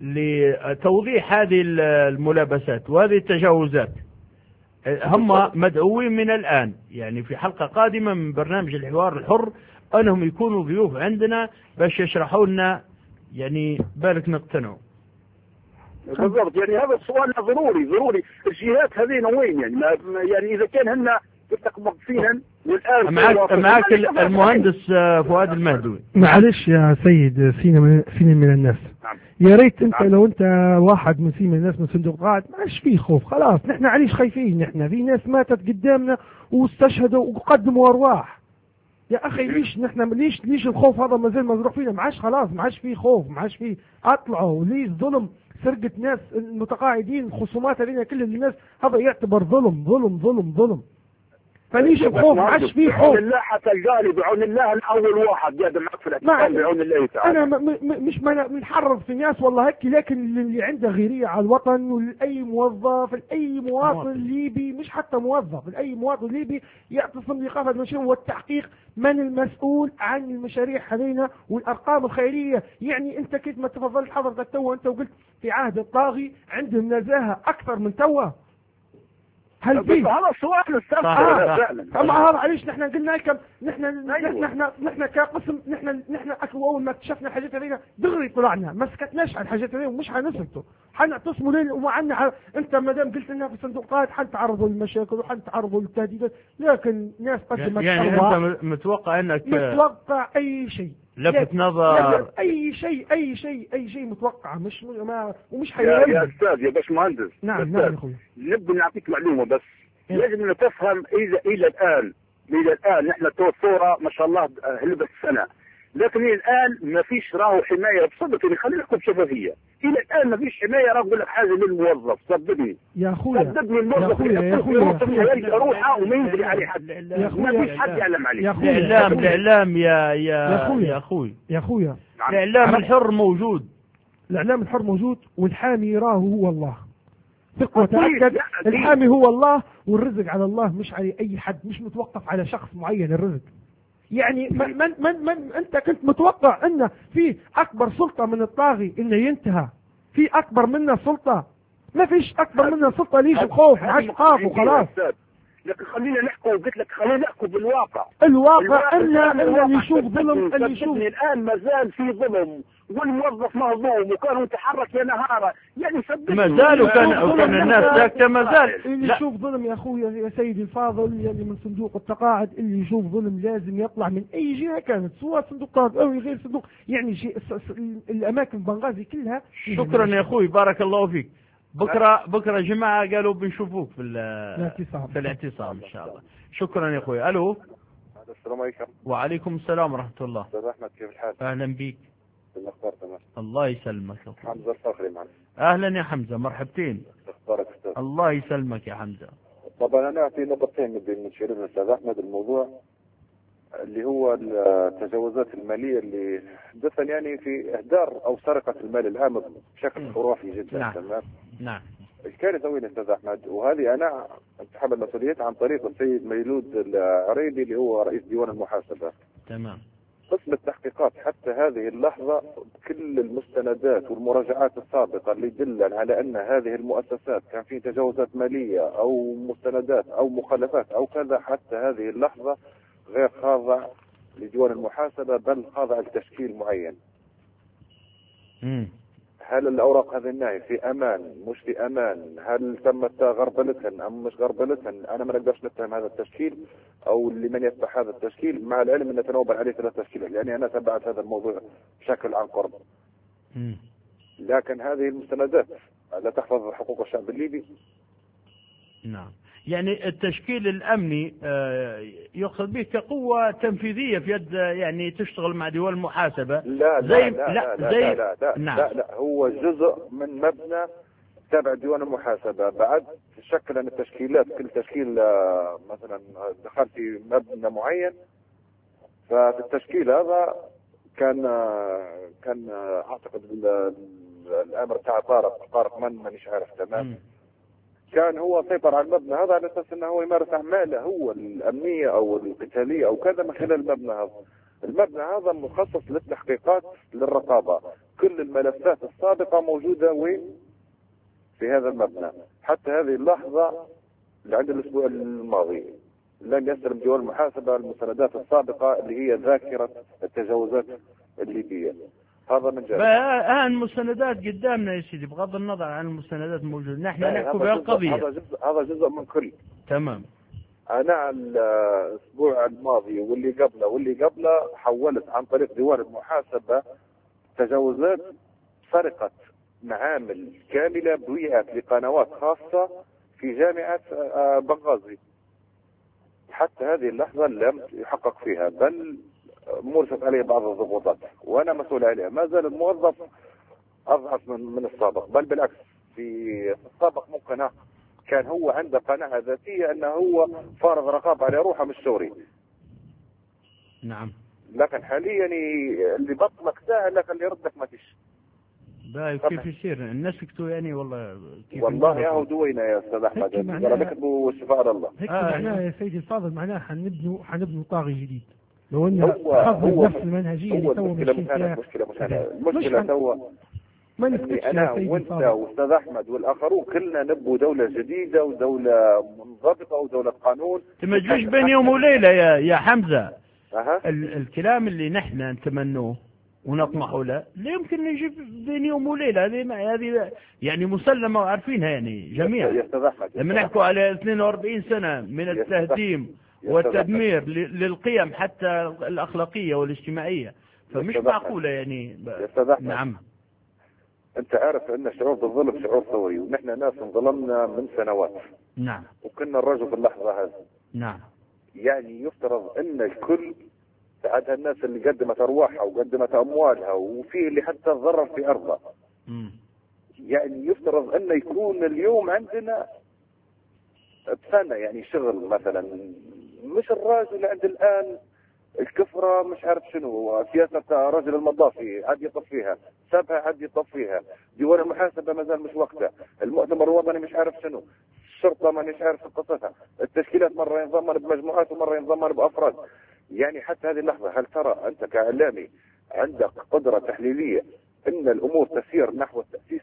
لتوضيح هذه الملابسات وهذه التجاوزات. هم مدعوين من الآن يعني في حلقة قادمة من برنامج الحوار الحر أنهم يكونوا ضيوف عندنا باش يشرحوا لنا يعني بالك نقتنعوا. بالضبط يعني هذا السؤال ضروري الجهات هذين وين يعني إذا كان هن متقبضين والآن معك المهندس فؤاد المهدوي. معلش يا سيد سين من الناس. نعم. يا ريت انت لو انت واحد من سين من الناس من صندوق التقاعد ماش فيه خوف خلاص. نحن عليش خايفين؟ نحن في ناس ماتت قدامنا واستشهدوا وقدموا أرواح. يا أخي ليش الخوف هذا ما زال مزروع فينا؟ معاش خلاص معاش فيه خوف معاش فيه أطلعوا. ليش ظلم سرقة ناس المتقاعدين خصومات علينا كل الناس هذا يعتبر ظلم. فليش الخوف؟ معاش فيه خوف. بعون الله حتلقاني بعون الله الأول واحد قاعد معك في الاعتقاد بعون الله تعالى. أنا مش بنحرض في الناس والله هيك، لكن اللي عنده غيرية على الوطن ولأي موظف لأي مواطن ليبي مش حتى موظف لأي مواطن ليبي يعتصم بإيقاف المشروع والتحقيق من المسؤول عن المشاريع هذينا والأرقام الخيرية. يعني أنت كيف ما تفضلت حضرتك تو أنت وقلت في عهد الطاغي عندهم نزاهة أكثر من توا. هل في هذا السؤال فعلا اما هذا علاش نحن قلنا لكم نحن كقسم نحن اول ما اكتشفنا الحاجات هذينا دغري طلعنا ما سكتناش على الحاجات هذينا ومش حنسكتوا حنعتصموا ليل ومعنا. انت ما دام قلت لنا في الصندوقات حنتعرضوا للمشاكل وحنتعرضوا للتهديدات، لكن ناس قدمت يعني انت متوقع انك متوقع اي شيء لفت نظر اي شيء متوقع ومش يا استاذ يا باشمهندس. نعم يا اخوي نبي نعطيك معلومه بس يجب ان تفهم اذا الى الان نحن تو الثوره ما شاء الله هلبت سنه، لكن الى الان ما فيش راهو حمايه بصدق، يعني خلينا نحكم بشفافيه. الى الان ما فيش حمايه، راه يقول لك حاجه للموظف. صدقني يا اخويا صدقني، الموظف يلقى روحه وما يدري عليه حد، ما فيش حد يعلم عليه. الاعلام يا اخوي الاعلام الحر موجود، الاعلام الحر موجود، والحامي راه هو الله. ثق وتأكد، الحامي هو الله، والرزق على الله مش على اي حد، مش متوقف على شخص معين الرزق. يعني من انت كنت متوقع ان في اكبر سلطة من الطاغي انه ينتهى؟ في اكبر منه سلطة؟ ما فيش اكبر منه سلطة. ليش الخوف؟ ما عادش خاف وخلاص. لكن خلينا نحكوا، قلت لك خلينا نحكوا بالواقع. الواقع اللي يشوف ظلم، اللي يشوف الان ما زال في ظلم، والموظف مهضوم وكانوا يتحرك يا نهاره، يعني ما زال وكان الناس ساكته. ما زال اللي يشوف ظلم يا اخويا يا سيدي الفاضل، اللي من صندوق التقاعد، اللي يشوف ظلم لازم يطلع من اي جهه كانت، سواء صندوق التقاعد او غير صندوق، يعني شيء الاماكن بنغازي كلها. شكرا يا اخوي، بارك الله فيك. بكره جماعه قالوا بنشوفوك في الاعتصام ان شاء الله. شكرا يا اخوي. الو، السلام عليكم. وعليكم السلام ورحمه الله. استاذ احمد، كيف الحال؟ اهلا بيك. الاخبار تمام؟ الله يسلمك. حمزه الفخري معنا. اهلا يا حمزه، مرحبتين. اخبارك استاذ؟ الله يسلمك يا حمزه. طبعا انا في نقطتين نبي نشير لها استاذ احمد. الموضوع اللي هو التجاوزات الماليه اللي حدثا يعني في اهدار او سرقه المال العام بشكل خرافي جدا. نعم. تمام. نعم. الكارثه وين استاذ احمد؟ وهذه انا اتحمل مسؤوليتها عن طريق السيد ميلود العريبي اللي هو رئيس ديوان المحاسبه. تمام. قسم التحقيقات حتى هذه اللحظة كل المستندات والمراجعات السابقة اللي دلن على أن هذه المؤسسات كان في تجاوزات مالية أو مستندات أو مخالفات أو كذا، حتى هذه اللحظة غير خاضع لديوان المحاسبة، بل خاضع لتشكيل معين. هل الأوراق هذه النهي في أمان مش في أمان؟ هل تمت غربلتهن أم مش غربلتهن؟ أنا ما نقدرش نتهم هذا التشكيل أو لمن يتبع هذا التشكيل، مع العلم أن نتناوب عليه 3 تشكيلات، يعني أنا تبعت هذا الموضوع بشكل عن قرب. لكن هذه المستندات لا تحفظ حقوق الشعب الليبي. نعم. يعني التشكيل الأمني يقصد به كقوة تنفيذية في يد، يعني تشتغل مع ديوان المحاسبة. لا زي لا لا لا, لا, لا, لا, نعم. لا, لا هو جزء من مبنى تابع ديوان المحاسبة. بعد تشكل عن التشكيلات، كل تشكيل مثلا دخل في مبنى معين، ففي التشكيل هذا كان اعتقد الامر بتاع طارق مانيش عارف تمام. كان هو سيطر على المبنى هذا على اساس انه هو يمارس اعماله هو الامنيه او القتاليه او كذا من خلال المبنى هذا. المبنى هذا مخصص للتحقيقات للرقابه، كل الملفات السابقه موجوده وين؟ في هذا المبنى. حتى هذه اللحظه اللي عند الاسبوع الماضي لم يستلم ديوان المحاسبه المستندات السابقه اللي هي ذاكره التجاوزات الليبيه. هذا من جانب. المستندات قدامنا يا سيدي، بغض النظر عن المستندات الموجوده، نحن نحكي بهالقضيه. هذا جزء من كل. تمام. انا الاسبوع الماضي واللي قبله حولت عن طريق ديوان المحاسبه تجاوزات سرقه معامل كامله بويات لقنوات خاصه في جامعه بنغازي. حتى هذه اللحظه لم يحقق فيها، بل مرسل عليه بعض الضغوطات وانا مسؤول عليها. ما زال الموظف اضعف من السابق، بل بالعكس في السابق ممكن كان هو عنده قناعه ذاتيه انه هو فارض رقابه على روحه مش شوري. نعم. لكن حاليا اللي بطلك ساعه لكن اللي يردك ما فيش. كيف يصير الناس يكتبوا يعني والله كيف؟ والله يا هو دوينا يا استاذ احمد، بكتبوا والشفاء على الله. هيك معناه يا سيدي الفاضل، معناه حنبنوا طاغي جديد. لو انه اخذ نفس المنهجيه اللي تو المشكله تو ما نسكتش انا وانت واستاذ احمد والاخرون كلنا نبوا دوله جديده ودوله منضبطه ودوله قانون. ما تجيش بين يوم وليله يا حمزه. الكلام اللي نحن نتمنوه ونطمحوا له لا يمكن نجيب بين يوم وليله. هذه يعني مسلمه وعارفينها يعني جميعا. يا استاذ احمد لما نحكوا على 42 سنه من التهديم والتدمير للقيم حتى الأخلاقية والاجتماعية، فمش معقولة يعني. يا أستاذ أحمد. نعم. انت عارف ان الشعور بالظلم شعور ثوري، ونحن ناس انظلمنا من سنوات. نعم. وكنا نراجع في اللحظة هذه. نعم. يعني يفترض ان الكل ساعدها الناس اللي قدمت ارواحها وقدمت اموالها، وفيه اللي حتى تضرر في ارضها. يعني يفترض ان يكون اليوم عندنا بسنة يعني شغل مثلا، مش الراجل عند الان الكفرة مش عارف شنو، سياسة رجل المضافي عاد يطفيها، سابها عاد يطفيها، ديوان المحاسبة ما زال مش وقتها، المؤتمر الوطني مش عارف شنو، الشرطة ما مش عارف قصتها، التشكيلات مرة ينضمن بمجموعات ومرة ينضمن بأفراد. يعني حتى هذه اللحظة هل ترى أنت كإعلامي عندك قدرة تحليلية أن الأمور تسير نحو التأسيس؟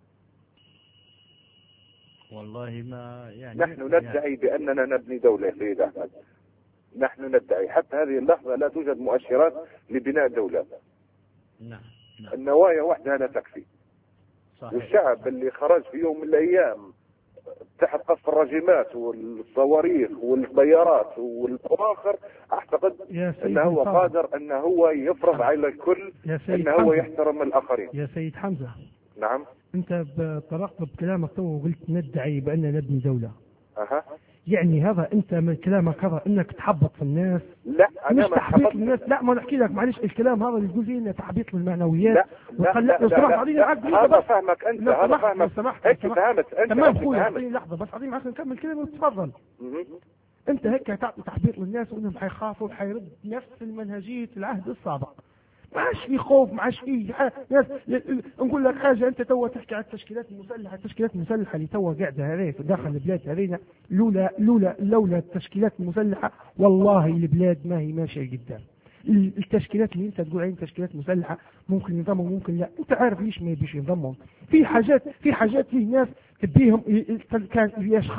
والله ما يعني نحن ندعي بأننا نبني دولة يا سيد أحمد، نحن ندعي حتى هذه اللحظة لا توجد مؤشرات لبناء دولة. نعم. النوايا وحدها لا تكفي. صحيح. والشعب اللي خرج في يوم من الأيام تحت قصف الرجمات والصواريخ والطيارات والبواخر، أعتقد أنه هو قادر أنه هو يفرض على الكل أنه هو يحترم الآخرين. يا سيد حمزة، نعم. أنت طرقت بكلامك تو وقلت ندعي بأننا نبني دولة. أها. يعني هذا انت من كلامك هذا انك تحبط في الناس. لا انا مش تحبيط للناس، لا ما نحكي لك معلش، الكلام هذا اللي تقول فيه انه تحبيط للمعنويات. لا هذا فهمك انت، هذا فهمك هيك فهمت انت. تمام خويا، اعطيني لحظه بس، اعطيني عشان نكمل كلامي وتفضل. انت هيك تعطي تحبيط للناس وانهم حيخافوا وحيرد نفس المنهجيه العهد السابق. ما عادش في خوف، ما عادش في ناس. نقول لك حاجه، انت تو تحكي عن التشكيلات المسلحه، التشكيلات المسلحه اللي تو قاعده هذه في داخل البلاد هذينا، لولا التشكيلات المسلحه والله البلاد ما هي ماشيه قدام. التشكيلات اللي انت تقول عليها تشكيلات مسلحه ممكن ينضموا ممكن لا، انت عارف ليش ما يبيش ينضموا؟ في حاجات في ناس تبيهم، كان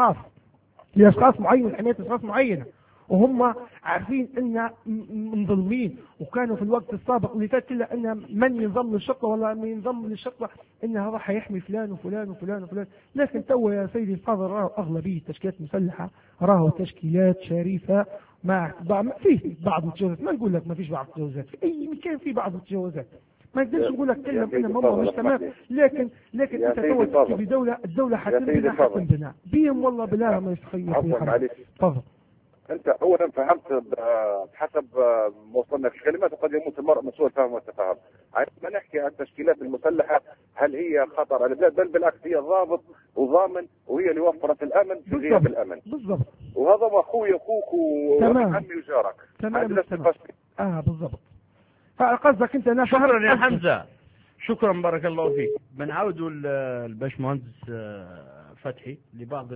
لاشخاص معينه، حمايه اشخاص معينه، وهم عارفين ان منظلمين، وكانوا في الوقت السابق اللي فات كله ان من ينضم للشرطه ولا من ينضم للشرطه ان هذا حيحمي فلان وفلان وفلان وفلان. لكن تو يا سيدي الفاضل راهو اغلبيه التشكيلات المسلحه راهو تشكيلات شريفه، مع فيه بعض التجاوزات، ما نقول لك ما فيش بعض التجاوزات، في اي مكان في بعض التجاوزات، ما نقدرش نقول لك كلمه ان هم مش تمام، لكن انت تو تحكي بدوله، الدوله حتنبنى بيهم والله بلا ما يستخيل. تفضل. انت اولا فهمت بحسب وصلنا في الكلمات، وقد يموت المرء من سوء الفهم والتفاهم. عندما نحكي عن التشكيلات المسلحه هل هي خطر على البلاد؟ بل بالعكس هي ضابط وضامن، وهي اللي وفرت الامن في غياب الامن. بالضبط. وهذا هو اخوي اخوك وعمي وجارك. تمام. بالضبط. فقصدك انت انا شكرا يا حمزه، شكرا بارك الله فيك. بنعودوا الباشمهندس فتحي لبعض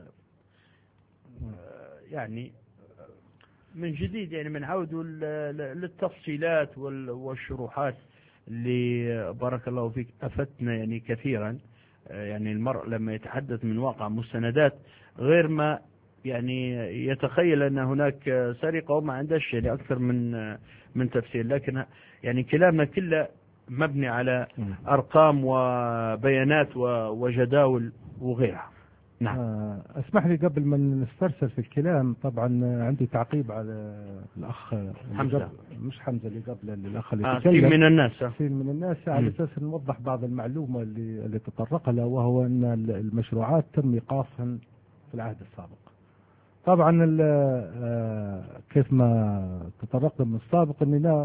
يعني من جديد، يعني بنعودوا للتفصيلات والشروحات اللي بارك الله فيك افدتنا يعني كثيرا. يعني المرء لما يتحدث من واقع مستندات غير ما يعني يتخيل ان هناك سرقه وما عندش يعني اكثر من تفسير، لكن يعني كلامنا كله مبني على ارقام وبيانات وجداول وغيرها. نعم. اسمح لي قبل ما نسترسل في الكلام، طبعا عندي تعقيب على الاخ حمزه، مش حمزه اللي قبل، الاخ اللي تكلم كثير من الناس على اساس نوضح بعض المعلومه اللي تطرق لها، وهو ان المشروعات تم ايقافها في العهد السابق. طبعا كيف ما تطرقنا من السابق اننا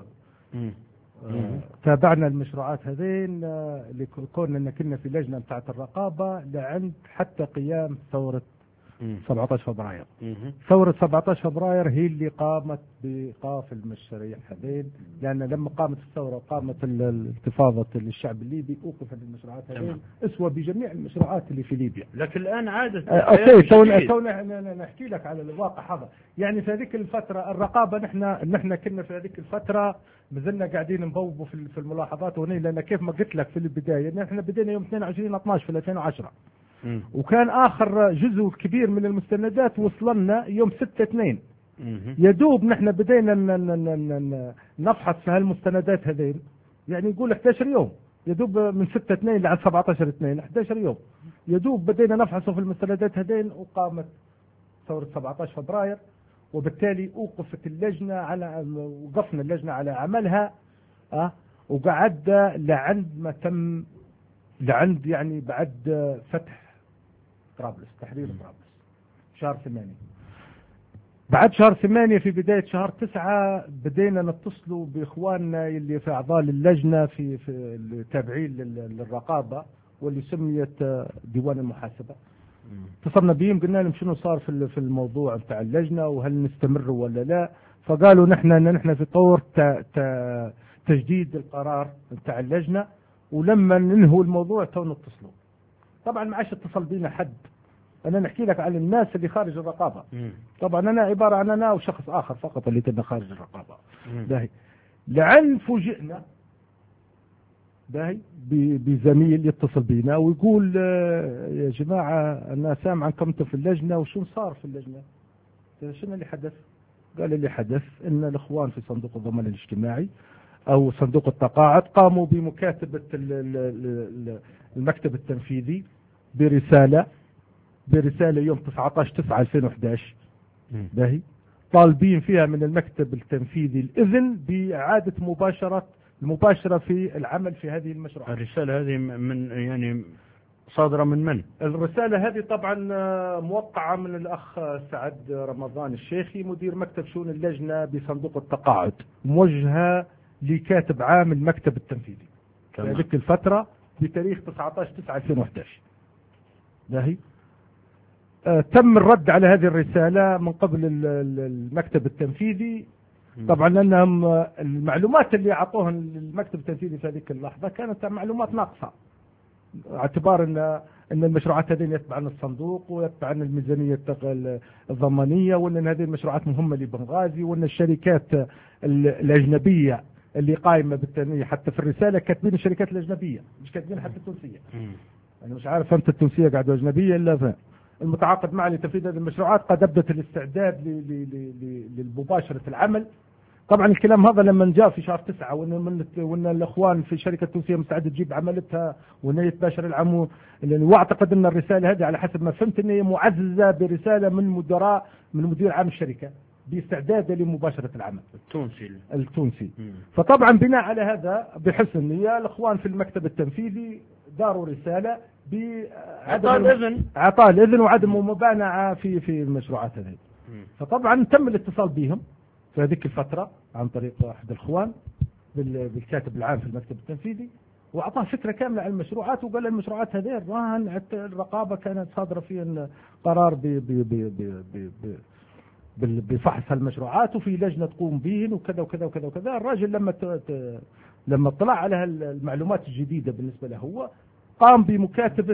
تابعنا المشروعات هذين اللي كنا ان كنا في لجنه بتاعت الرقابه لعند حتى قيام ثوره 17 فبراير. ثوره 17 فبراير هي اللي قامت بايقاف المشاريع هذين، لان لما قامت الثوره وقامت الانتفاضه الشعب الليبي اوقفت المشروعات هذين اسوى بجميع المشروعات اللي في ليبيا. لكن الان عادت. اوكي، تونا نحكي لك على الواقع هذا. يعني في هذيك الفتره الرقابه نحن كنا في هذيك الفتره مازلنا قاعدين نبوبوا في الملاحظات وني، لان كيف ما قلت لك في البدايه نحن بدينا يوم 22/12 في 2010. وكان اخر جزء كبير من المستندات وصلنا يوم 6/2. يدوب نحن بدينا نفحص في هالمستندات هذين، يعني يقول لك 11 يوم، يدوب من 6/2 لعند 17/2 11 يوم، يدوب بدينا نفحصه في المستندات هذين، وقامت ثورة 17 فبراير، وبالتالي اوقفت اللجنة وقفنا اللجنة على عملها، وقعد لعند ما تم لعند يعني بعد فتح طرابلس، تحرير طرابلس شهر 8. بعد شهر 8 في بداية شهر 9 بدينا نتصلوا بإخواننا اللي في أعضاء اللجنة في التابعين للرقابة واللي سميت ديوان المحاسبة. اتصلنا بهم قلنا لهم شنو صار في الموضوع بتاع اللجنة وهل نستمر ولا لا. فقالوا نحن في طور تجديد القرار بتاع اللجنة، ولما ننهوا الموضوع تو نتصلوا. طبعا ما عادش اتصل بينا حد. أنا نحكي لك عن الناس اللي خارج الرقابة. طبعا أنا عبارة عن أنا وشخص آخر فقط اللي كنا خارج الرقابة. باهي لعن فوجئنا باهي بزميل يتصل بينا ويقول يا جماعة أنا سامع عنكم انتم في اللجنة وشو صار في اللجنة؟ شنو اللي حدث؟ قال اللي حدث إن الإخوان في صندوق الضمان الاجتماعي أو صندوق التقاعد قاموا بمكاتبة المكتب التنفيذي برسالة يوم 19/9/2011 باهي طالبين فيها من المكتب التنفيذي الإذن بإعادة المباشرة في العمل في هذه المشروعات. الرسالة هذه من يعني صادرة من من؟ الرسالة هذه طبعا موقعة من الأخ سعد رمضان الشيخي مدير مكتب شؤون اللجنة بصندوق التقاعد، موجهة لكاتب عام المكتب التنفيذي في هذيك الفترة بتاريخ 19/9/2011 باهي. تم الرد على هذه الرسالة من قبل المكتب التنفيذي طبعا لأنهم المعلومات اللي أعطوها المكتب التنفيذي في هذيك اللحظة كانت معلومات ناقصة، اعتبار أن المشروعات هذه يتبعن الصندوق ويتبعن الميزانية الضمانية، وأن هذه المشروعات مهمة لبنغازي، وأن الشركات الأجنبية اللي قائمة بالتنمية حتى في الرسالة كاتبين الشركات الأجنبية مش كاتبين حتى التونسية. أنا مش عارف أنت التونسية قاعدة أجنبية إلا فهم. المتعاقد معه لتنفيذ هذه المشروعات قد أبدت الاستعداد للمباشرة العمل. طبعا الكلام هذا لما جاء في شهر 9 وان الاخوان في شركه تونسيه مستعده تجيب عملتها وان يتباشر العمل، واعتقد ان الرساله هذه على حسب ما فهمت ان هي معززه برساله من مدير عام الشركه باستعداد لمباشره العمل التونسي. فطبعا بناء على هذا بحسن النيه الاخوان في المكتب التنفيذي داروا رساله اعطاء الاذن وعدم مبانعه في المشروعات هذه. فطبعا تم الاتصال بهم في هذيك الفترة عن طريق أحد الإخوان بالكاتب العام في المكتب التنفيذي، وأعطاه فكرة كاملة عن المشروعات وقال المشروعات هذه الراهن الرقابة كانت صادرة فيها قرار بفحص المشروعات وفي لجنة تقوم بهن وكذا وكذا وكذا وكذا. الراجل لما اطلع على المعلومات الجديدة بالنسبة له هو قام بمكاتبة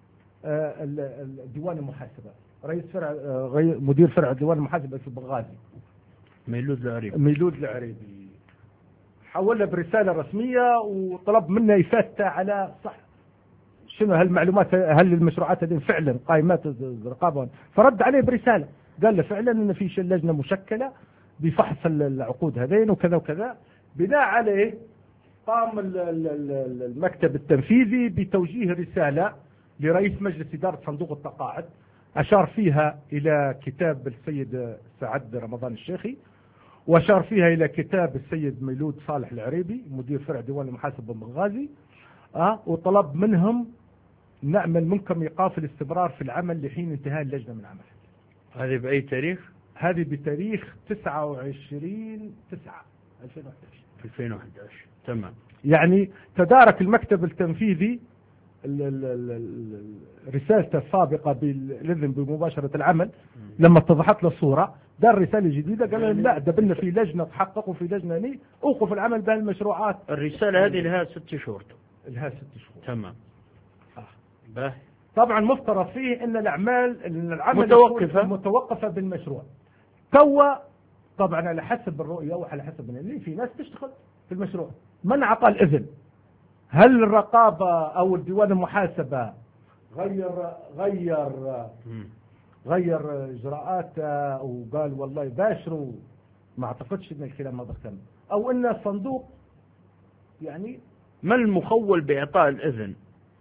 ديوان المحاسبة، رئيس فرع مدير فرع ديوان المحاسبة في بنغازي ميلود العريبي حولنا برسالة رسمية وطلب منا إفادته على صح شنو هالمعلومات، هل المشروعات هذه فعلا قائمات الرقابة. فرد عليه برسالة قال له فعلا ان في لجنة مشكلة بفحص العقود هذين وكذا وكذا. بناء عليه قام المكتب التنفيذي بتوجيه رسالة لرئيس مجلس إدارة صندوق التقاعد أشار فيها إلى كتاب السيد سعد رمضان الشيخي، وأشار فيها إلى كتاب السيد ميلود صالح العريبي مدير فرع ديوان المحاسبة بنغازي، وطلب منهم نأمل منكم إيقاف الاستمرار في العمل لحين انتهاء اللجنة من عملها. هذه بأي تاريخ؟ هذه بتاريخ 29/9/2011. تمام. يعني تدارك المكتب التنفيذي رسالته السابقة بالإذن بمباشرة العمل لما اتضحت له الصورة دار رسالة جديدة قال لا دبلنا في لجنة تحقق وفي لجنة اوقف العمل بهالمشروعات. الرسالة هذه لها 6 شهور. لها 6 شهور. تمام. طبعا مفترض فيه ان العمل متوقفة بالمشروع. طبعا على حسب الرؤية وعلى حسب اللي في ناس تشتغل في المشروع من أعطى الإذن. هل الرقابة أو الديوان المحاسبة غير إجراءاته وقال والله باشروا؟ ما أعتقدش إن الكلام هذا تم، أو إن الصندوق يعني ما المخول بإعطاء الإذن؟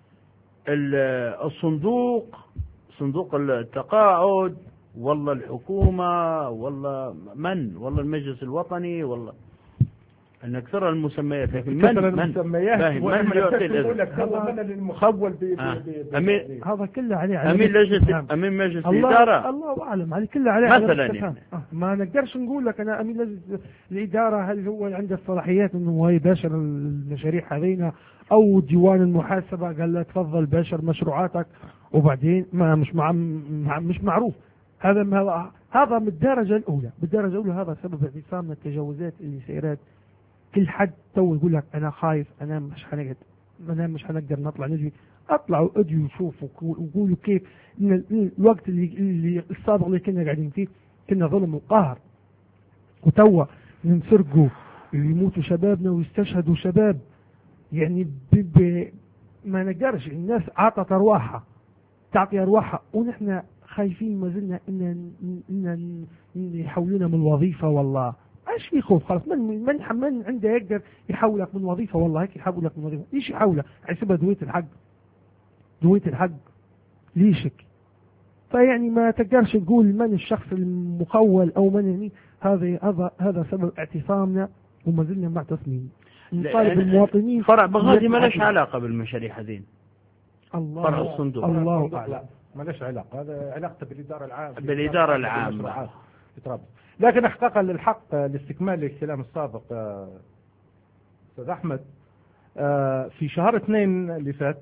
صندوق التقاعد والله الحكومة والله من والله المجلس الوطني والله أن أكثر المسميات، لكن كثر المسميات من اللي يعطي يقول لك من المخول هذا كله عليه أمين مجلس الإدارة. الله أعلم، هذه كلها عليه مثلا يعني. ما نقدرش نقول لك أنا أمين مجلس الإدارة هل هو عنده الصلاحيات إنه هو يباشر المشاريع هذينا، أو ديوان المحاسبة قال له تفضل باشر مشروعاتك، وبعدين مش معروف. هذا من الدرجة الأولى. بالدرجة الأولى هذا سبب اعتصامنا التجاوزات اللي سيرات. كل حد تو يقول لك أنا خايف، أنا مش هنقدر نطلع نجي. اطلعوا اديوا وشوفوا وقولوا كيف إن الوقت اللي السابق اللي كنا قاعدين فيه كنا ظلم وقهر، وتوا نسرقوا يموتوا شبابنا ويستشهدوا شباب. يعني ما نقدرش. الناس عطت أرواحها، تعطي أرواحها، ونحن خايفين ما زلنا إن يحولونا من وظيفة. والله ايش في خوف؟ خلاص من عنده يقدر يحولك من وظيفة. والله هيك يحولك من وظيفة. ايش يحولك؟ حيسيبها دوية الحق ليشك. فيعني ما تقدرش تقول من الشخص المخول او من هذا سبب اعتصامنا، وما زلنا معتصمين. نطالب المواطنين. فرع بنغازي ما لهش علاقة بالمشاريع هذين. فرع الصندوق الله أعلم ما لهش علاقة. هذا علاقته بالإدارة العامة. لكن احقاقا للحق لاستكمال الكلام السابق أستاذ أحمد، في شهر 2 اللي فات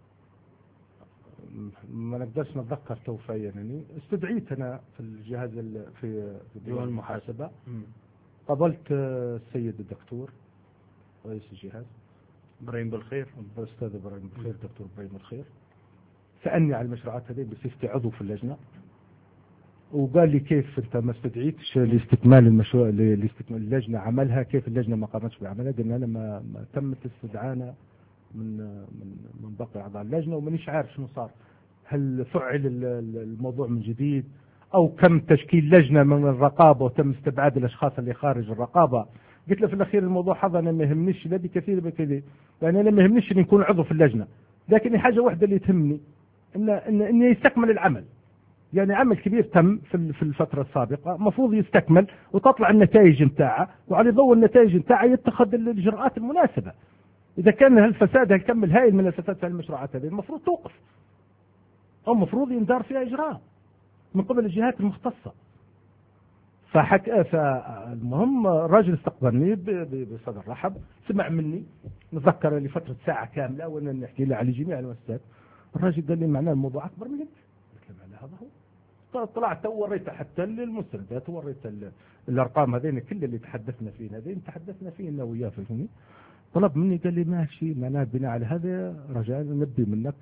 ما نقدرش نتذكر توفيا، يعني استدعيت أنا في الجهاز في ديوان المحاسبة. قابلت السيد الدكتور رئيس الجهاز إبراهيم بالخير، الأستاذ إبراهيم بالخير، دكتور إبراهيم بالخير، سألني على المشروعات هذه بصفتي عضو في اللجنة، وقال لي كيف انت ما استدعيتش لاستكمال المشروع لاستكمال اللجنة عملها، كيف اللجنة ما قامتش بعملها؟ قلنا انا ما تمت استدعانا من باقي اعضاء اللجنة، ومانيش عارف شنو صار. هل فعل الموضوع من جديد، او كم تشكيل لجنة من الرقابة وتم استبعاد الاشخاص اللي خارج الرقابة؟ قلت له في الاخير الموضوع هذا انا ما يهمنيش لا بكثير بكذا، يعني انا ما يهمنيش ان يكون عضو في اللجنة، لكن حاجة واحدة اللي تهمني ان يستكمل العمل. يعني عمل كبير تم في الفترة السابقة، مفروض يستكمل وتطلع النتائج نتاعه، وعلى ضوء النتائج نتاعه يتخذ الإجراءات المناسبة. إذا كان هالفساد هيكمل هائل من الفساد في المشروعات هذه، المفروض توقف، أو المفروض يندار فيها إجراء من قبل الجهات المختصة. فالمهم الراجل استقبلني بصدر رحب، سمع مني، نذكر لفترة ساعة كاملة وانا نحكي له على جميع المؤسسات. الراجل قال لي معناه الموضوع أكبر من هذا هو. طلعت ووريته حتى المستندات، ووريت الارقام هذين كل اللي تحدثنا فيه، هذين تحدثنا فيه انا وياه في الفني. طلب مني قال لي ماشي، معناه بناء على هذا رجاء نبي منك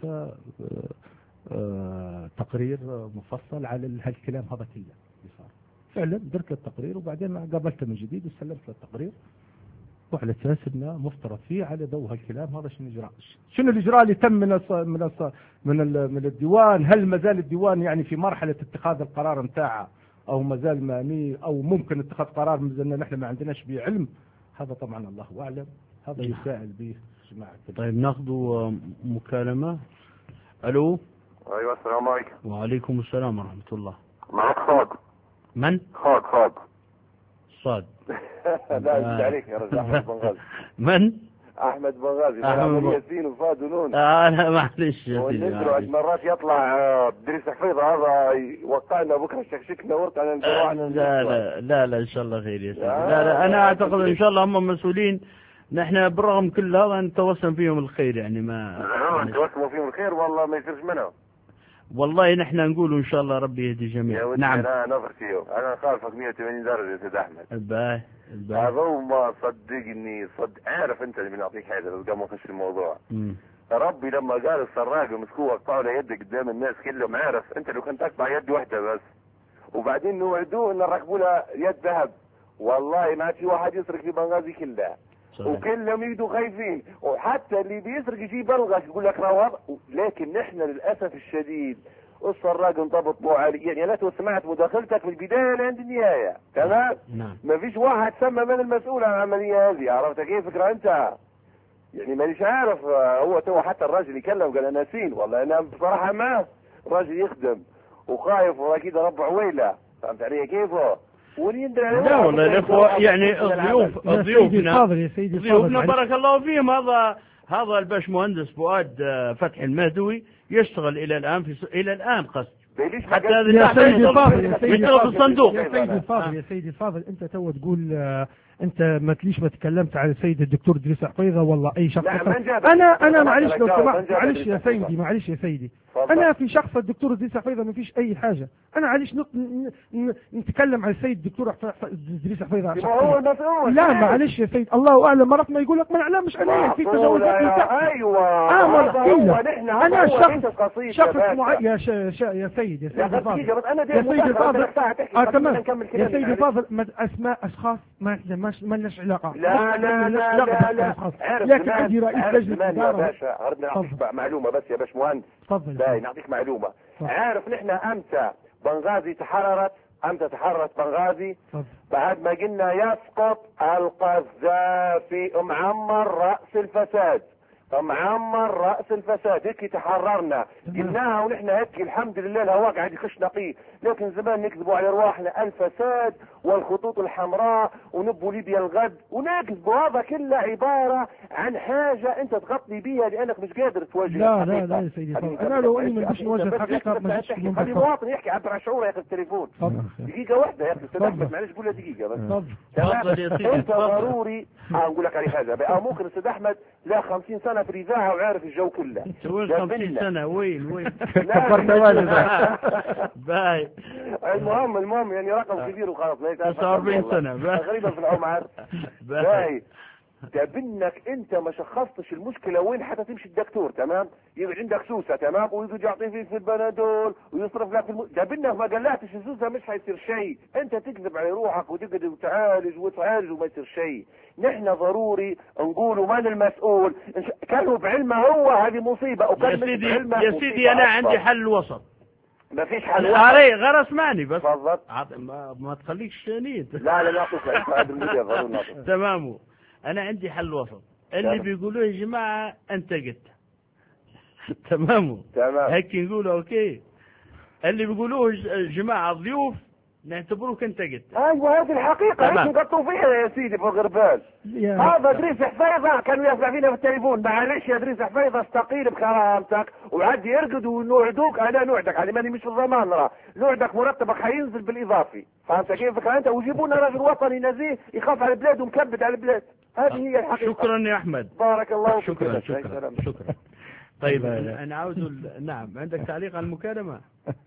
تقرير مفصل على هالكلام هذا كله اللي صار. فعلا درت التقرير، وبعدين قابلته من جديد وسلمت له التقرير، وعلى اساس انه مفترض فيه على ضوء هالكلام هذا شنو الاجراء اللي تم من الديوان. هل ما زال الديوان يعني في مرحله اتخاذ القرار نتاعه، او ما زال ماني، او ممكن اتخاذ قرار مازلنا نحن ما عندناش به علم؟ هذا طبعا الله اعلم، هذا يسائل به جماعه. طيب ناخذ مكالمه. الو. ايوه السلام عليكم. وعليكم السلام ورحمه الله. معك صاد. من؟ صاد صاد. لا انت عليك يا رجل. احمد بنغازي. من؟ احمد بنغازي. احمد ياسين وصاد ونون. لا معلش يا سيدي. مرات يطلع دريس حفيظه هذا يوقعنا بكره شكشكنا وقعنا لا ان شاء الله خير يا سيدي. لا انا اعتقد ان شاء الله هم مسؤولين. نحن بالرغم كل هذا نتوسم فيهم الخير، يعني ما نتوسم فيهم الخير والله ما يصيرش منهم. والله نحن نقول ان شاء الله ربي يهدي الجميع. نعم. انا نظر فيه، انا خالفك 180 درجه يا سيد احمد. باهي هذا ما صدقني عارف انت اللي بنعطيك حاجه قبل ما نخش الموضوع. ربي لما قال السراق مسكوه وقطعوا له يدك قدام الناس كلهم، عارف انت لو كنت تقطع يد واحده بس وبعدين نوعدوه ان نركبوا له يد ذهب، والله ما في واحد يسرق في بنغازي كلها. وكلهم يجدوا خايفين، وحتى اللي بيسرق يجيب بلغش يقول لك روض. لكن نحن للاسف الشديد السراق انضبط بو علي، يعني لا سمعت مداخلتك من البدايه لعند النهايه، تمام؟ نعم. ما فيش واحد سمى من المسؤول عن العمليه هذه، عرفت كيف فكره انت؟ يعني مانيش عارف. هو تو حتى الراجل يكلم قال انا ناسين، والله انا بصراحه ما الراجل يخدم وخايف وراكيد رب عويله، فهمت علي كيفه؟ لا والله الإخوة يعني ضيوفنا بارك الله فيهم. هذا الباشمهندس فؤاد فتحي المهدوي يشتغل إلى الآن قصد حتى يا سيدي الفاضل يا سيدي الفاضل انت تو تقول انت ما تليش ما تكلمت على السيد الدكتور إدريس حفيظة والله اي شخص. انا معلش لو سمحت، معلش يا سيدي انا في شخص الدكتور إدريس حفيظة ما فيش اي حاجة. انا معلش نتكلم على السيد الدكتور إدريس حفيظة. لا معلش يا سيد، الله اعلم، مرات ما يقول لك ما نعلمش عليه في تجاوزات. ايوه انا شخص معين يا سيدي الفاضل يا سيدي الفاضل اسماء اشخاص ما لناش علاقه. لا لكن عندي رئيس لجنه اداره. باشا نعطيك معلومه بس يا باشمهندس. تفضل. نعطيك معلومه. عارف نحن امتى بنغازي تحررت؟ امتى تحررت بنغازي؟ بعد ما قلنا يسقط القذافي معمر راس الفساد. هيك تحررنا قلناها ونحن هيك الحمد لله الهواء قاعد يخش نقي. لكن زمان نكذبوا على ارواحنا الفساد والخطوط الحمراء ونبوا ليبيا الغد ونكذبوا. هذا كله عباره عن حاجه انت تغطي بيها لانك مش قادر تواجه. لا يا سيدي انا لو اني ما بديش نواجه الحقيقه ما بديش. خلي مواطن يحكي عبر عن شعوره يا اخي التليفون. دقيقه واحده يا اخي استاذ احمد معلش قول له دقيقه بس. تفضل يا سيدي. انت ضروري اقول لك على حاجه بقى. ممكن استاذ احمد لا 50 سنه في الاذاعه وعارف الجو كله. 50 سنه وين كبرت باي. المهم يعني رقم كبير وخلاص. 49 سنه تقريبا في العمر. باي تبنك انت ما شخصتش المشكله وين حتى تمشي الدكتور تمام يبقى عندك سوسه تمام ويجي يعطي فيه في البنادول ويصرف لك تبنك ما قلعتش السوسه مش هيصير شيء. انت تكذب على روحك وتقعد وتعالج وما يصير شيء. نحن ضروري نقولوا من المسؤول. كانوا بعلمه هو هذه مصيبه وكان بعلمه. يا سيدي انا عندي حل وسط. ما فيش حل وسط. غير اسمعني بس. تفضل. ما تخليكش نيت. لا نعطيك. تمام. انا عندي حل وسط. اللي بيقولوه يا جماعه انت قلت تمام هيك نقول اوكي. اللي بيقولوه جماعه ضيوف نعتبروك انت قلت. ايوه هذه الحقيقه هيك نقطوا فيها يا سيدي فوق غربال. هذا ادريس حفيظه كانوا يسمع فينا في التليفون. معلش يا ادريس حفيظه استقيل بكرامتك وعد يرقد ونوعدوك. انا نوعدك على ماني مش في الضمان راه نوعدك مرتبك حينزل بالاضافي. فهمت كيف فكره انت؟ ويجيبوا لنا راجل وطني نزيه يخاف على البلاد ومكبد على البلاد. هذه هي الحقيقه. شكرا يا احمد. بارك الله فيك. شكرا. طيب انا عاوز نعم عندك تعليق على المكالمه؟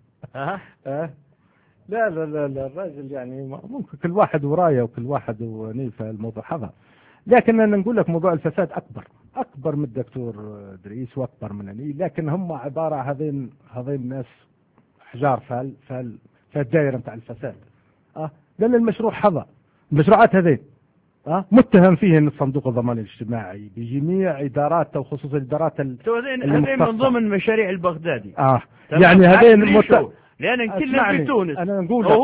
لا الراجل يعني ممكن كل واحد ورايه وكل واحد ونيفه الموضوع هذا. لكن انا نقول لك موضوع الفساد اكبر من الدكتور إدريس واكبر منني. لكن هم عباره هذين الناس حجار في الدائره نتاع الفساد. لان المشروعات هذين متهم فيه الصندوق الضمان الاجتماعي بجميع اداراته وخصوصا الادارات هذين من ضمن مشاريع البغدادي. يعني هذين لان كلهم في تونس. انا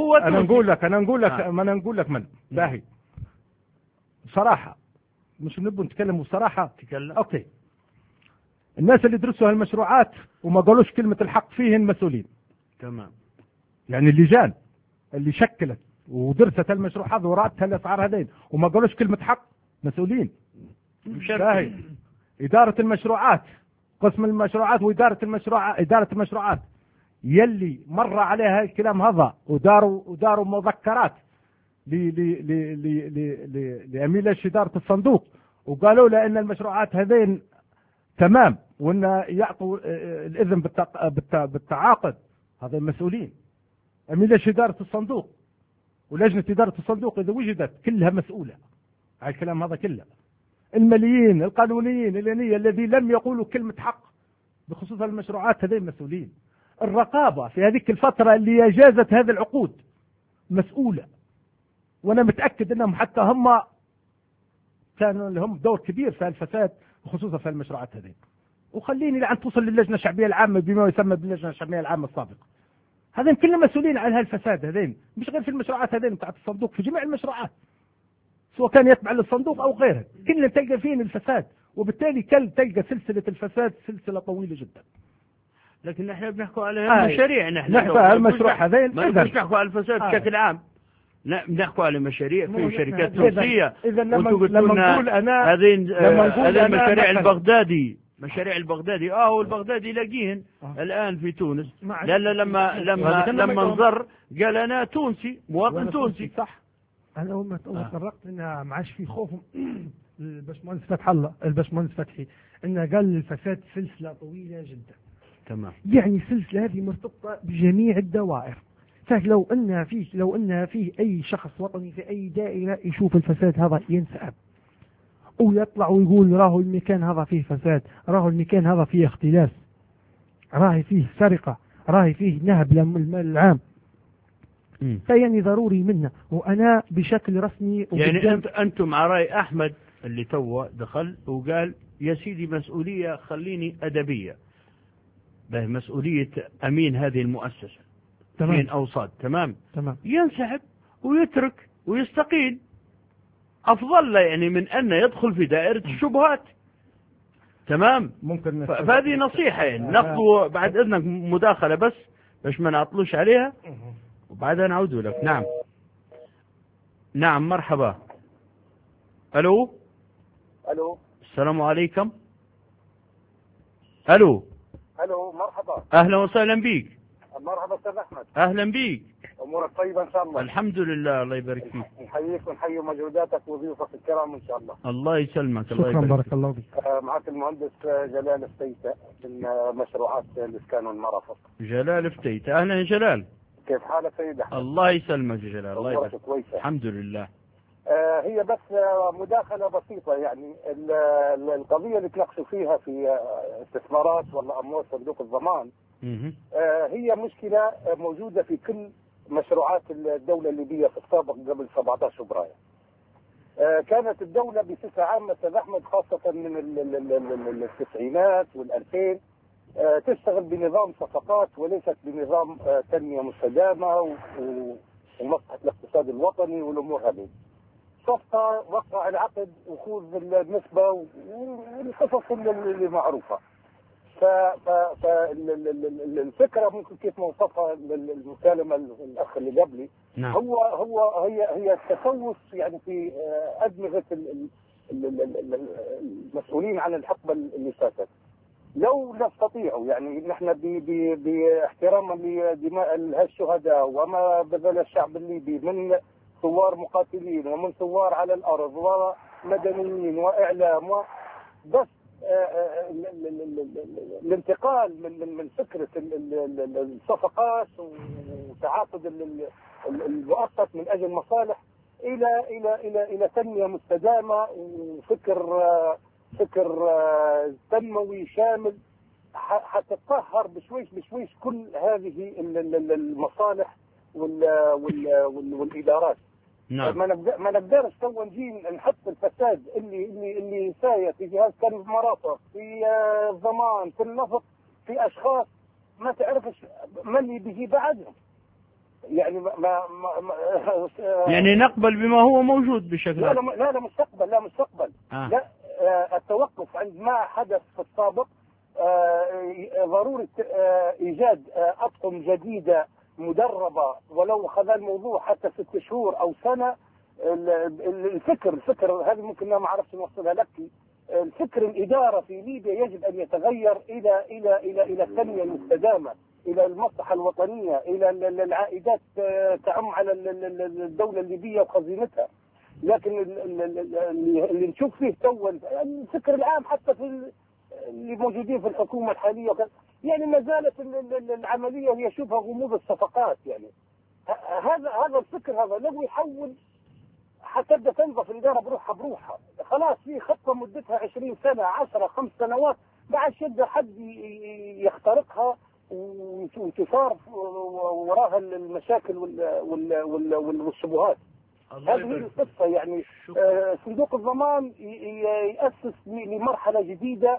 نقول لك من باهي صراحه مش نبغى نتكلم بصراحه. اوكي الناس اللي درسوا هالمشروعات وما قالوش كلمه الحق فيهن مسؤولين. تمام. يعني اللجان اللي شكلت ودرست المشروعات وراتها الاسعار هذين وما قالوش كلمه حق مسؤولين. باهي اداره المشروعات قسم المشروعات واداره المشروعات يلي مر عليها الكلام هذا وداروا مذكرات لأمين إدارة الصندوق وقالوا له ان المشروعات هذين تمام وان يعطوا الاذن بالتعاقد. هذا المسؤولين أمين إدارة الصندوق ولجنة إدارة الصندوق اذا وجدت كلها مسؤولة على الكلام هذا كله. الماليين القانونيين الذي لم يقولوا كلمة حق بخصوص المشروعات هذين مسؤولين. الرقابة في هذيك الفترة اللي أجازت هذه العقود مسؤولة. وأنا متأكد أنهم حتى هم كانوا لهم دور كبير في الفساد وخصوصا في المشروعات هذه. وخليني لعن توصل للجنة الشعبية العامة بما يسمى باللجنة الشعبية العامة السابقة. هذين كلهم مسؤولين عن هالفساد هذين مش غير في المشروعات هذين بتاعت الصندوق في جميع المشروعات سواء كان يتبع للصندوق أو غيرها كلهم تلقى فيهم الفساد. وبالتالي تلقى سلسلة الفساد سلسلة طويلة جدا. لكن نحن بنحكوا على المشاريع. نحكوا على المشروع هذين ما نحكوا على الفساد بشكل عام. نحكوا على مشاريع في شركات تونسية. إذا لما نقول أنا هذه المشاريع البغدادي، مشاريع البغدادي هو البغدادي لاقيهن الآن في تونس. لا لما نظر قال أنا تونسي، مواطن تونسي. صح. أنا أول ما تطرقت إن ما عادش في خوف الباشمهندس فتح الله، الباشمهندس فتحي، إنه قال الفساد سلسلة طويلة جدا. تمام. يعني السلسلة هذه مرتبطة بجميع الدوائر. فلو أن فيه أي شخص وطني في أي دائرة يشوف الفساد هذا ينسحب ويطلع ويقول راهو المكان هذا فيه فساد، راهو المكان هذا فيه اختلاس، راهي فيه سرقة، راهي فيه نهب للمال العام. فيعني ضروري منا، وأنا بشكل رسمي يعني أنتم مع رأي أحمد اللي توه دخل وقال يا سيدي مسؤولية خليني أدبية، به مسؤولية أمين هذه المؤسسة من أوساط. تمام. ينسحب ويترك ويستقيل أفضل له يعني من أن يدخل في دائرة الشبهات. تمام. ممكن فهذه نصيحة يعني ناخذ بعد إذنك مداخلة بس باش ما نعطلوش عليها وبعدها نعود لك. نعم مرحبا. ألو السلام عليكم. ألو مرحبا. أهلا وسهلا بيك. مرحبا أستاذ أحمد. أهلا بيك. أمورك طيبة إن شاء الله. الحمد لله الله يبارك فيك. نحييك ونحيي مجهوداتك وضيوفك الكرام إن شاء الله. الله يسلمك. شكرا الله بارك الله فيك. معك المهندس جلال فتيتة من مشروعات الإسكان والمرافق. جلال فتيتة. أهلا يا جلال. كيف حالك سيد أحمد؟ الله يسلمك يا جلال. الله يبارك. كويسة الحمد لله. هي بس مداخلة بسيطة يعني القضية اللي تناقشوا فيها في استثمارات ولا أموال صندوق الضمان هي مشكلة موجودة في كل مشروعات الدولة الليبية في السابق قبل 17 فبراير. كانت الدولة بصفة عامة أستاذ أحمد خاصة من التسعينات والألفين تشتغل بنظام صفقات وليست بنظام تنمية مستدامة ومصلحة الاقتصاد الوطني والأمور هذه. صفقة وقع العقد وخوذ النسبة والقصص اللي معروفة. فالفكرة ممكن كيف موصفها المكالمة الأخ اللي قبلي. نعم. هي التفوس يعني في أدمغة المسؤولين عن الحقبة اللي فاتت. لو نستطيع يعني نحن باحتراما لدماء الشهداء وما بذل الشعب الليبي من ثوار مقاتلين ومن ثوار على الأرض ومدنيين وإعلام بس الانتقال من فكرة الصفقات وتعاقد المؤقت من أجل مصالح إلى تنمية مستدامة فكر تنموي شامل حتتطهر بشويش كل هذه المصالح والإدارات. نعم. ما نقدرش تو نجي نحط الفساد اللي ساير في جهاز كان المرافق في الضمان في النفط في اشخاص ما تعرفش ما اللي بيجي بعدهم. يعني يعني نقبل بما هو موجود بشكل لا مستقبل. لا التوقف عند ما حدث في السابق. ضرورة ايجاد اطقم جديدة مدربة ولو خذ الموضوع حتى 6 شهور او سنة. الفكر هذه ممكن ما اعرفش نوصلها لك. الفكر الادارة في ليبيا يجب ان يتغير الى التنمية المستدامة، الى المصلحة الوطنية، الى العائدات تعم على الدولة الليبية وخزينتها. لكن اللي نشوف فيه تو الفكر العام حتى في اللي موجودين في الحكومة الحالية يعني ما زالت العملية هي شوفها غموض الصفقات. يعني هذا الفكر هذا لو يحول حتبدأ تنظف الإدارة بروحها. خلاص في خطة مدتها 20 سنة 10 5 سنوات ما عادش يقدر حد يخترقها وتثار وراها المشاكل والشبهات. هذه القصة يعني صندوق الضمان يأسس لمرحلة جديدة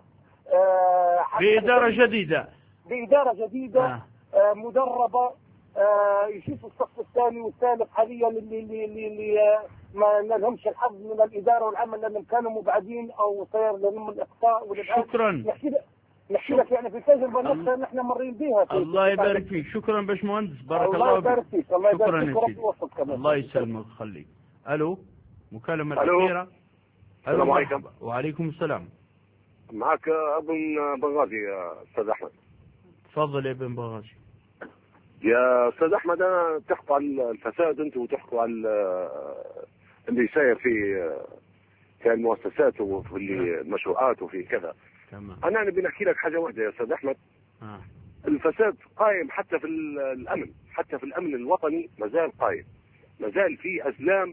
بإدارة جديدة مدربة يشوف الصف الثاني والثالث حاليا اللي ما لهمش الحظ من الإدارة والعمل لأنهم كانوا مبعدين أو صار لهم الإقصاء والإبعاد. شكرا. نحكي لك يعني في تجربه نفسها نحن مرين بها. الله يبارك فيك. شكرا باشمهندس، بارك الله يبارك فيك. الله شكرا يبارك يا فيك. سيدي. الله يسلمك خليك. الو، مكالمة ألو. الأخيرة. السلام عليكم. وعليكم السلام. معك ابن بنغازي يا استاذ احمد. تفضل يا ابن بغاشي. يا استاذ احمد، انا تحكوا على الفساد انتم وتحكوا على اللي صاير في المؤسسات وفي المشروعات وفي كذا. تمام. انا نبي نحكي لك حاجه واحده يا استاذ احمد. الفساد قائم حتى في الامن، حتى في الامن الوطني مازال قائم، مازال في ازلام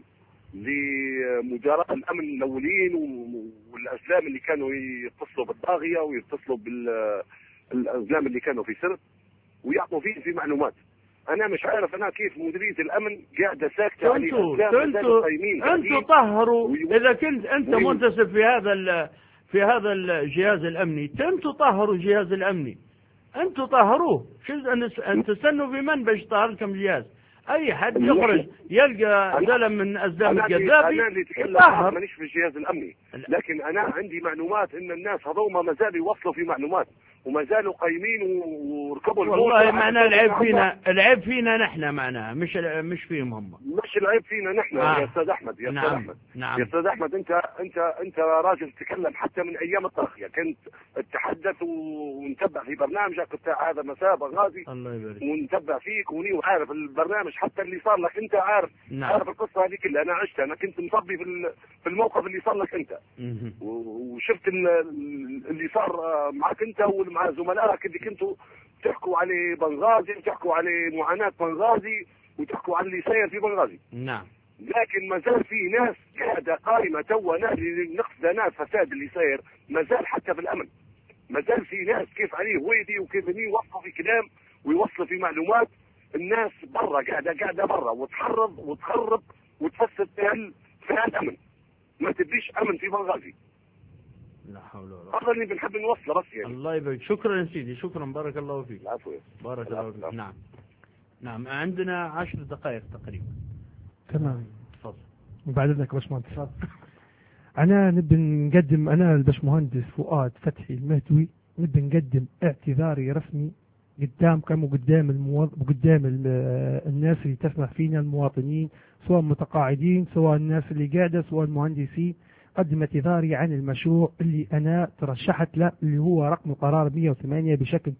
لمدراء الامن الاولين والازلام اللي كانوا يتصلوا بالطاغيه ويتصلوا بالازلام اللي كانوا في سرب ويعطوا فيه في معلومات. انا مش عارف انا كيف مديريه الامن قاعده ساكته على انتوا طهروا. اذا كنت انت منتسب في هذا الجهاز الامني، انتوا طهروا الجهاز الامني، انتوا طهروه. شو ان تستنوا في من باش يطهر لكم الجهاز؟ اي حد يخرج يلقى زلم من ازلام القذافي انا اللي اتكلم مانيش في الجهاز الامني، لكن انا عندي معلومات ان الناس هذوما ما زالوا يوصلوا في معلومات وما زالوا قايمين وركبوا والله معناه العيب فينا نحن، معناها مش فيهم هم. مش العيب فينا نحن. يا استاذ احمد، يا استاذ احمد، يا استاذ احمد، انت راجل تتكلم حتى من ايام الطاغيه، كنت تتحدث ونتبع في برنامجك بتاع هذا مساء بنغازي. الله يبارك. ونتبع فيك وعارف البرنامج حتى اللي صار لك انت، عارف. عارف القصه هذه كلها، انا عشتها، انا كنت مصبي في الموقف اللي صار لك انت. وشفت اللي صار معك انت ومع زملائك اللي كنتوا تحكوا على بنغازي وتحكوا على معاناة بنغازي وتحكوا على اللي صاير في بنغازي. نعم. لكن ما زال في ناس قاعدة قائمة توا ناس فساد اللي صاير ما زال حتى في الأمن. ما زال في ناس كيف عليه ويدي وكيف يوصلوا في كلام ويوصلوا في معلومات. الناس برا قاعدة برا وتخرب وتفسد في الأمن. ما تبيش أمن في بنغازي. لا حول ولا قوة. هذا اللي بنحب نوصله بس يعني. الله يبارك. شكرا يا سيدي، شكرا، بارك الله فيك. العفو. بارك الله فيك. نعم عندنا 10 دقائق تقريبا. تمام. تفضل. بعد اذنك باشمهندس. انا نبي نقدم، انا الباشمهندس فؤاد فتحي المهدوي، نبي نقدم اعتذاري رسمي قدامكم وقدام الناس اللي تسمع فينا، المواطنين سواء متقاعدين سواء الناس اللي قاعدة سواء المهندسين. قدم اعتذاري عن المشروع اللي أنا ترشحت له، اللي هو رقم قرار 108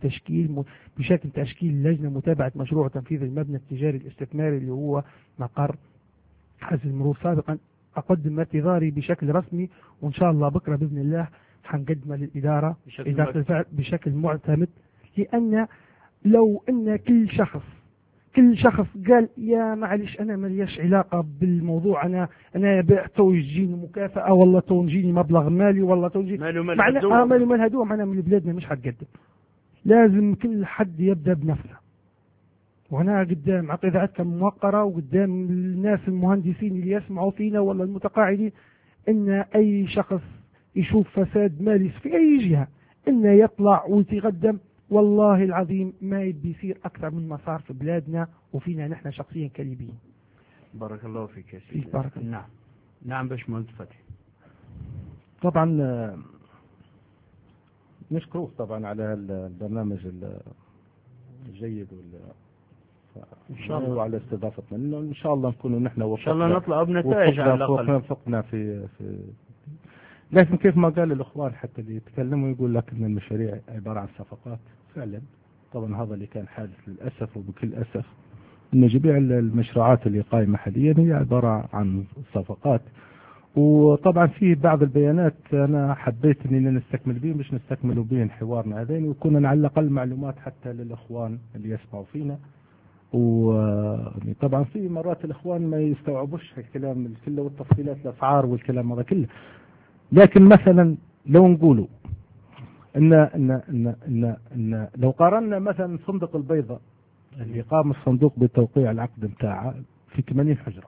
بشكل تشكيل لجنة متابعة مشروع تنفيذ المبنى التجاري الاستثماري اللي هو مقر حزب المرور. سابقا أقدم اعتذاري بشكل رسمي، وإن شاء الله بكرة بإذن الله حنقدمه للإدارة إدارة الفعل بشكل معتمد. لأن لو أن كل شخص قال يا معلش أنا مليش علاقة بالموضوع، أنا توجيني مكافأة والله توجيني مبلغ مالي والله توجيني مال هدوء، معنا من بلادنا مش حتقدم. لازم كل حد يبدأ بنفسه. وأنا قدام عقيدتكم موقرة وقدام الناس المهندسين اللي يسمعوا فينا ولا المتقاعدين، إن أي شخص يشوف فساد مالي في أي جهة إنه يطلع ويتقدم. والله العظيم ما يبي يصير أكثر من ما صار في بلادنا وفينا نحن شخصيا كليبيين. بارك الله فيك يا سيدي. بارك الله. نعم باشمهندس فتحي. طبعا نشكروه طبعا على البرنامج الجيد ان شاء الله وعلى استضافتنا، انه ان شاء الله نكون نحن ان شاء الله نطلع بنتائج على الاقل. وفقنا في لكن كيف ما قال الاخوان حتى اللي يتكلموا يقول لك ان المشاريع عباره عن صفقات. فعلا طبعا هذا اللي كان حادث للاسف وبكل اسف، ان جميع المشروعات اللي قائمه حاليا هي عباره عن صفقات. وطبعا في بعض البيانات انا حبيت اننا نستكمل بهم مش نستكملوا بهم حوارنا هذين، ويكون على الاقل معلومات حتى للاخوان اللي يسمعوا فينا. وطبعا في مرات الاخوان ما يستوعبوش الكلام كله والتفصيلات الاسعار والكلام هذا كله. لكن مثلا لو نقولوا ان لو قارنا مثلا صندوق البيضاء اللي قام الصندوق بتوقيع العقد بتاعه في 80 حجرة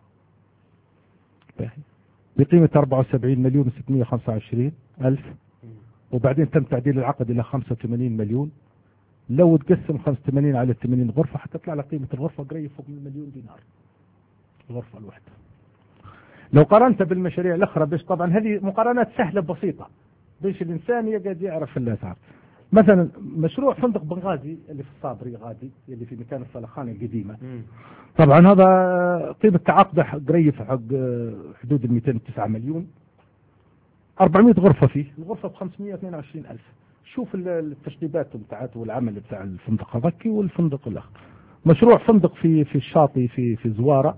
بقيمة 74,625,000، وبعدين تم تعديل العقد الى 85 مليون. لو تقسم 85 على 80 غرفة حتطلع لك قيمة الغرفة قريب فوق من $1,000,000 الغرفة الواحدة. لو قارنت بالمشاريع الاخرى، بس طبعا هذه مقارنات سهلة بسيطة، بيش الانسان يقعد يعرف الاسعار. مثلا مشروع فندق بنغازي اللي في الصابري غادي اللي في مكان الصلخانة القديمة. طبعا هذا قيمة تعاقده قريب حق حدود 209 مليون. 400 غرفة فيه، الغرفة ب522 ألف. شوف التشطيبات بتاعته والعمل بتاع الفندق هذاك والفندق الآخر. مشروع فندق في الشاطئ في زوارة،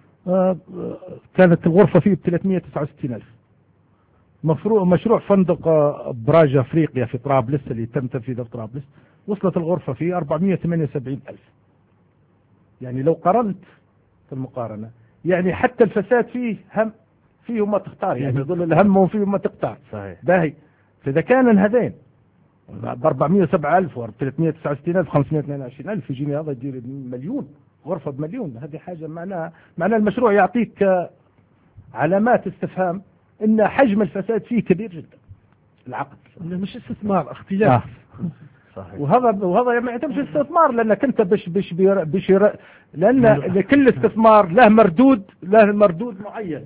كانت الغرفة فيه ب369 ألف. مشروع فندق براج أفريقيا في طرابلس اللي تم تنفيذه في طرابلس، وصلت الغرفة فيه 478 ألف. يعني لو قارنت في المقارنة، يعني حتى الفساد فيه ما تختار، يعني يقول الهم وفيه ما تختار. صحيح. باهي. فإذا كان هذين ب 407 ألف و 369 ألف 522 ألف يجيني هذا يجي مليون غرفة بمليون. هذه حاجة معناها المشروع يعطيك علامات استفهام ان حجم الفساد فيه كبير جدا. العقد مش استثمار، اختلاف. صحيح. وهذا ما يعتمدش استثمار، لانك انت لان لكل استثمار له مردود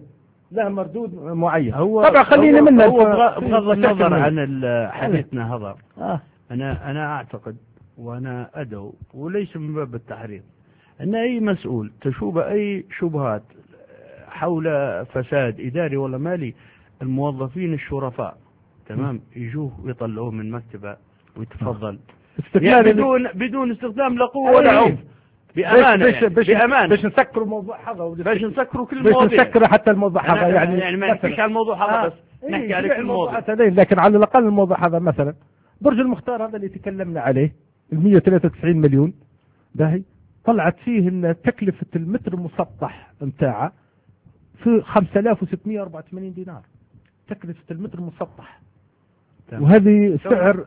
معين. طبعا خلينا منه بغض النظر عن حديثنا هذا. انا اعتقد وانا ادعو وليس من باب التحريض ان اي مسؤول تشوب اي شبهات حول فساد إداري ولا مالي، الموظفين الشرفاء تمام يجوه ويطلعوه من مكتبه ويتفضل يعني بدون استخدام لا قوة ولا عنف، بأمانة بأمانة باش نسكروا موضوع هذا باش نسكروا كل المواضيع، باش نسكروا حتى الموضوع هذا يعني ما نحكيش على الموضوع هذا بس نحكي على كل الموضوع، لكن على الأقل الموضوع هذا مثلا برج المختار هذا اللي تكلمنا عليه 193 مليون باهي، طلعت فيه ان تكلفة المتر المسطح متاعه في 5684 دينار تكلفة المتر المسطح. وهذه سعر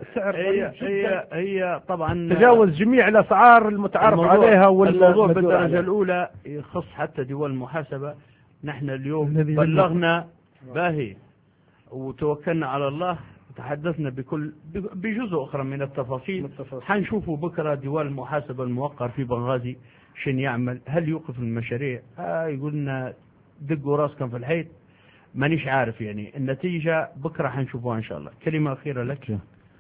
هي طبعا تجاوز جميع الأسعار المتعارف عليها. والموضوع بالدرجة الأولى يخص حتى دول المحاسبة. نحن اليوم بلغنا باهي وتوكلنا على الله، تحدثنا بجزء أخرى من التفاصيل. حنشوفوا بكرة دول المحاسبة الموقر في بنغازي شن يعمل، هل يوقف المشاريع؟ يقولنا دقوا راسكم في الحيط، مانيش عارف. يعني النتيجة بكرة حنشوفوها إن شاء الله. كلمة أخيرة لك.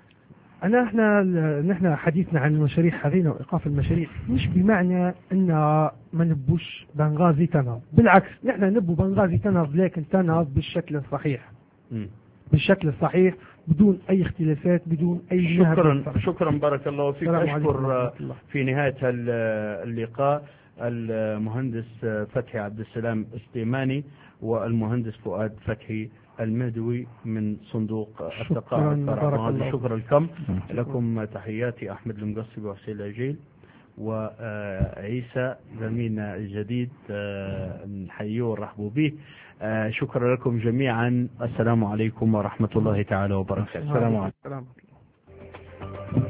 نحن حديثنا عن المشاريع هذين وإيقاف المشاريع مش بمعنى أن ما نبوش بنغازي تنهض، بالعكس نحن نبو بنغازي تنهض، لكن تنهض بالشكل الصحيح. بالشكل الصحيح بدون أي اختلافات بدون أي شكرا بارك الله فيك. أشكر في نهاية اللقاء المهندس فتحي عبد السلام السليماني والمهندس فؤاد فتحي المهدوي من صندوق الثقافة. شكرا لكم. تحياتي أحمد المقصبي وحسين العجيل وعيسى زميلنا الجديد، نحييه ونرحبوا به. شكرا لكم جميعا. السلام عليكم ورحمة الله تعالى وبركاته. السلام عليكم.